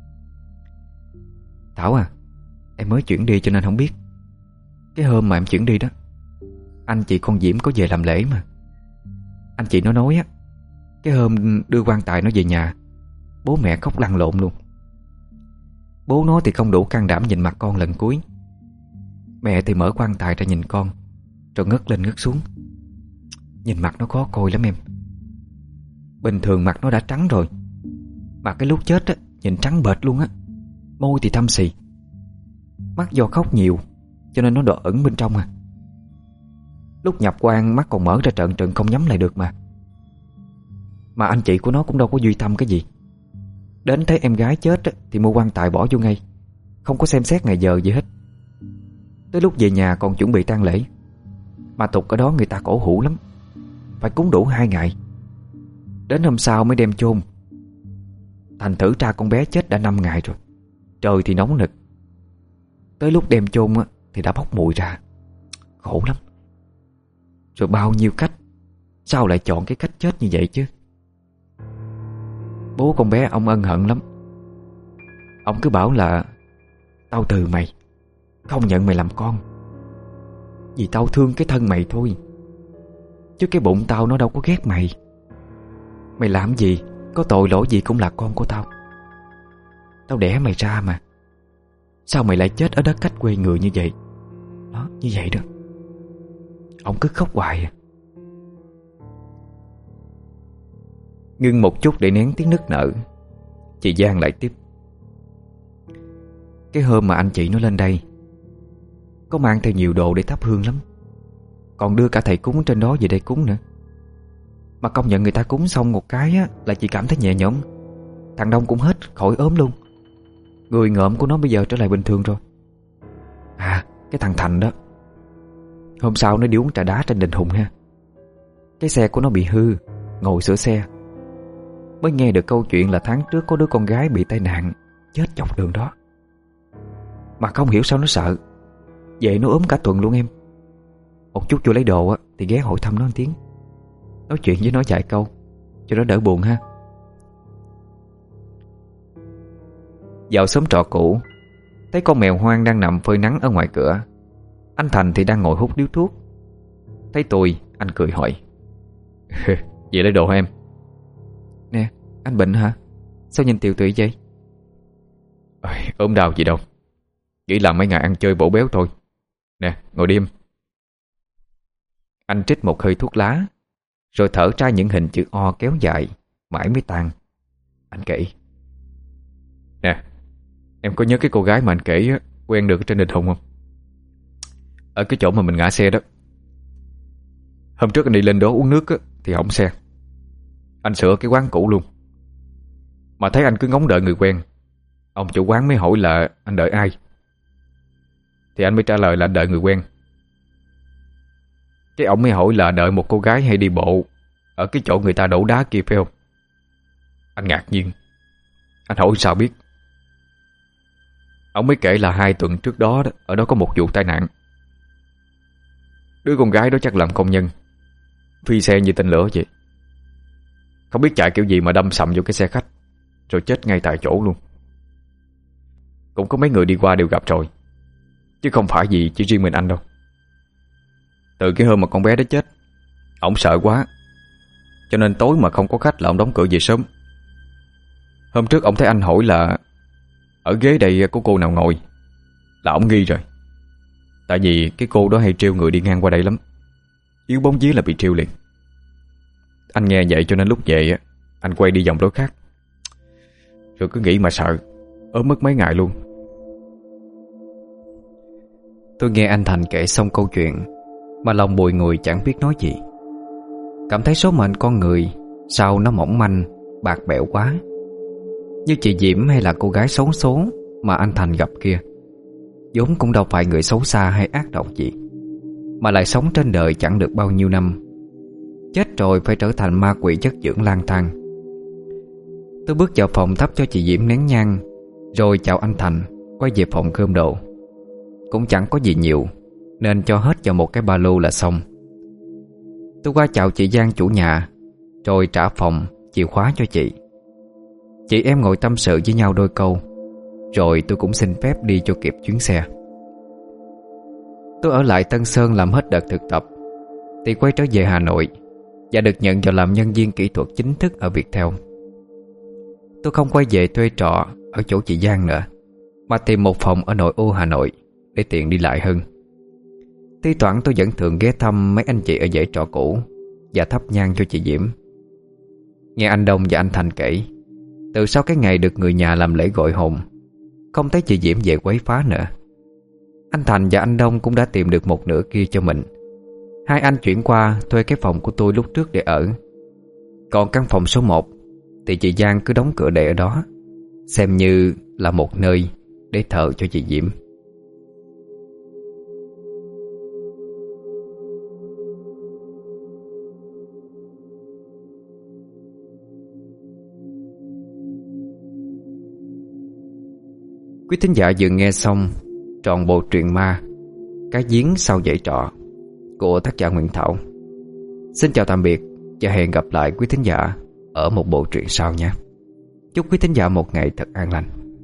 Speaker 1: Thảo à, em mới chuyển đi cho nên không biết. Cái hôm mà em chuyển đi đó, anh chị con Diễm có về làm lễ mà. Anh chị nó nói á, cái hôm đưa quan tài nó về nhà, bố mẹ khóc lăn lộn luôn. Bố nó thì không đủ can đảm nhìn mặt con lần cuối. Mẹ thì mở quan tài ra nhìn con, rồi ngất lên ngất xuống. Nhìn mặt nó khó coi lắm em. Bình thường mặt nó đã trắng rồi, mà cái lúc chết á, nhìn trắng bệch luôn á. Môi thì thâm xì. Mắt do khóc nhiều cho nên nó đỏ ẩn bên trong à. Lúc nhập quan mắt còn mở ra trợn trợn không nhắm lại được mà. Mà anh chị của nó cũng đâu có duy tâm cái gì. Đến thấy em gái chết á, thì mua quan tài bỏ vô ngay, không có xem xét ngày giờ gì hết. Tới lúc về nhà còn chuẩn bị tang lễ. Mà tục ở đó người ta cổ hủ lắm, phải cúng đủ 2 ngày. Đến hôm sau mới đem chôn. Thành thử ra con bé chết đã 5 ngày rồi. Trời thì nóng nực. Tới lúc đem chôn á, thì đã bốc mùi ra. Khổ lắm. Rồi bao nhiêu cách, sao lại chọn cái cách chết như vậy chứ? Bố con bé ông ân hận lắm. Ông cứ bảo là tao từ mày, không nhận mày làm con, vì tao thương cái thân mày thôi, chứ cái bụng tao nó đâu có ghét mày. Mày làm gì, có tội lỗi gì cũng là con của tao. Tao đẻ mày ra mà, sao mày lại chết ở đất khách quê người như vậy? Đó, như vậy đó. Ông cứ khóc hoài à. Ngưng một chút để nén tiếng nức nở, chị Giang lại tiếp. Cái hôm mà anh chị nó lên đây, có mang theo nhiều đồ để thắp hương lắm, còn đưa cả thầy cúng trên đó về đây cúng nữa. Mà công nhận người ta cúng xong một cái á, là chị cảm thấy nhẹ nhõm. Thằng Đông cũng hết khỏi ốm luôn. Người ngợm của nó bây giờ trở lại bình thường rồi. À, cái thằng Thành đó, hôm sau nó đi uống trà đá trên đền Hùng ha. Cái xe của nó bị hư, ngồi sửa xe. Mới nghe được câu chuyện là tháng trước có đứa con gái bị tai nạn, chết dọc đường đó. Mà không hiểu sao nó sợ, vậy nó ốm cả tuần luôn em. Một chút vô lấy đồ á, thì ghé hỏi thăm nó một tiếng, nói chuyện với nó vài câu cho nó đỡ buồn ha. Vào xóm trọ cũ, thấy con mèo hoang đang nằm phơi nắng ở ngoài cửa. Anh Thành thì đang ngồi hút điếu thuốc. Thấy tôi, anh cười hỏi: Vậy lấy đồ hả em? Nè, anh bệnh hả? Sao nhìn tiều tụy vậy? Ốm đau gì đâu, chỉ là mấy ngày ăn chơi bổ béo thôi. Nè, ngồi đi em. Anh trích một hơi thuốc lá, rồi thở ra những hình chữ O kéo dài, mãi mới tan. Anh kể: Nè, em có nhớ cái cô gái mà anh kể quen được trên đền Hùng không? Ở cái chỗ mà mình ngã xe đó. Hôm trước anh đi lên đó uống nước thì hỏng xe. Anh sửa cái quán cũ luôn, mà thấy anh cứ ngóng đợi người quen. Ông chủ quán mới hỏi là anh đợi ai, thì anh mới trả lời là đợi người quen. Cái ông mới hỏi là đợi một cô gái hay đi bộ ở cái chỗ người ta đổ đá kia phải không? Anh ngạc nhiên. Anh hỏi sao biết. Ông mới kể là 2 tuần trước đó, ở đó có một vụ tai nạn. Đứa con gái đó chắc làm công nhân, phi xe như tên lửa vậy. Không biết chạy kiểu gì mà đâm sầm vô cái xe khách, rồi chết ngay tại chỗ luôn. Cũng có mấy người đi qua đều gặp rồi, chứ không phải gì chỉ riêng mình anh đâu. Từ cái hôm mà con bé đó chết, ổng sợ quá, cho nên tối mà không có khách là ổng đóng cửa về sớm. Hôm trước ổng thấy anh hỏi là ở ghế đây có cô nào ngồi, là ổng nghi rồi. Tại vì cái cô đó hay trêu người đi ngang qua đây lắm, yếu bóng vía là bị trêu liền. Anh nghe vậy cho nên lúc về anh quay đi vòng đối khác. Rồi cứ nghĩ mà sợ, ốm mất mấy ngày luôn.
Speaker 2: Tôi nghe anh Thành kể xong câu chuyện mà lòng bùi ngùi chẳng biết nói gì. Cảm thấy số mệnh con người sao nó mỏng manh, bạc bẽo quá. Như chị Diễm hay là cô gái xấu số mà anh Thành gặp kia, vốn cũng đâu phải người xấu xa hay ác độc gì, mà lại sống trên đời chẳng được bao nhiêu năm, chết rồi phải trở thành ma quỷ chất dưỡng lang thang. Tôi bước vào phòng thắp cho chị Diễm nén nhang, rồi chào anh Thành, quay về phòng gom đồ. Cũng chẳng có gì nhiều nên cho hết vào một cái ba lô là xong. Tôi qua chào chị Giang chủ nhà, rồi trả phòng, chìa khóa cho chị. Chị em ngồi tâm sự với nhau đôi câu, rồi tôi cũng xin phép đi cho kịp chuyến xe. Tôi ở lại Tân Sơn làm hết đợt thực tập thì quay trở về Hà Nội và được nhận vào làm nhân viên kỹ thuật chính thức ở Viettel. Tôi không quay về thuê trọ ở chỗ chị Giang nữa, mà tìm một phòng ở nội ô Hà Nội để tiện đi lại hơn. Thi thoảng tôi vẫn thường ghé thăm mấy anh chị ở dãy trọ cũ và thắp nhang cho chị Diễm. Nghe anh Đông và anh Thành kể, từ sau cái ngày được người nhà làm lễ gọi hồn, không thấy chị Diễm về quấy phá nữa. Anh Thành và anh Đông cũng đã tìm được một nửa kia cho mình. Hai anh chuyển qua thuê cái phòng của tôi lúc trước để ở. Còn căn phòng số 1 thì chị Giang cứ đóng cửa để ở đó, xem như là một nơi để thờ cho chị Diễm. Quý thính giả vừa nghe xong trọn bộ truyện ma Cái Giếng Sau Dãy Trọ của tác giả Nguyễn Thảo. Xin chào tạm biệt và hẹn gặp lại quý thính giả ở một bộ truyện sau nha. Chúc quý thính giả một ngày thật an lành.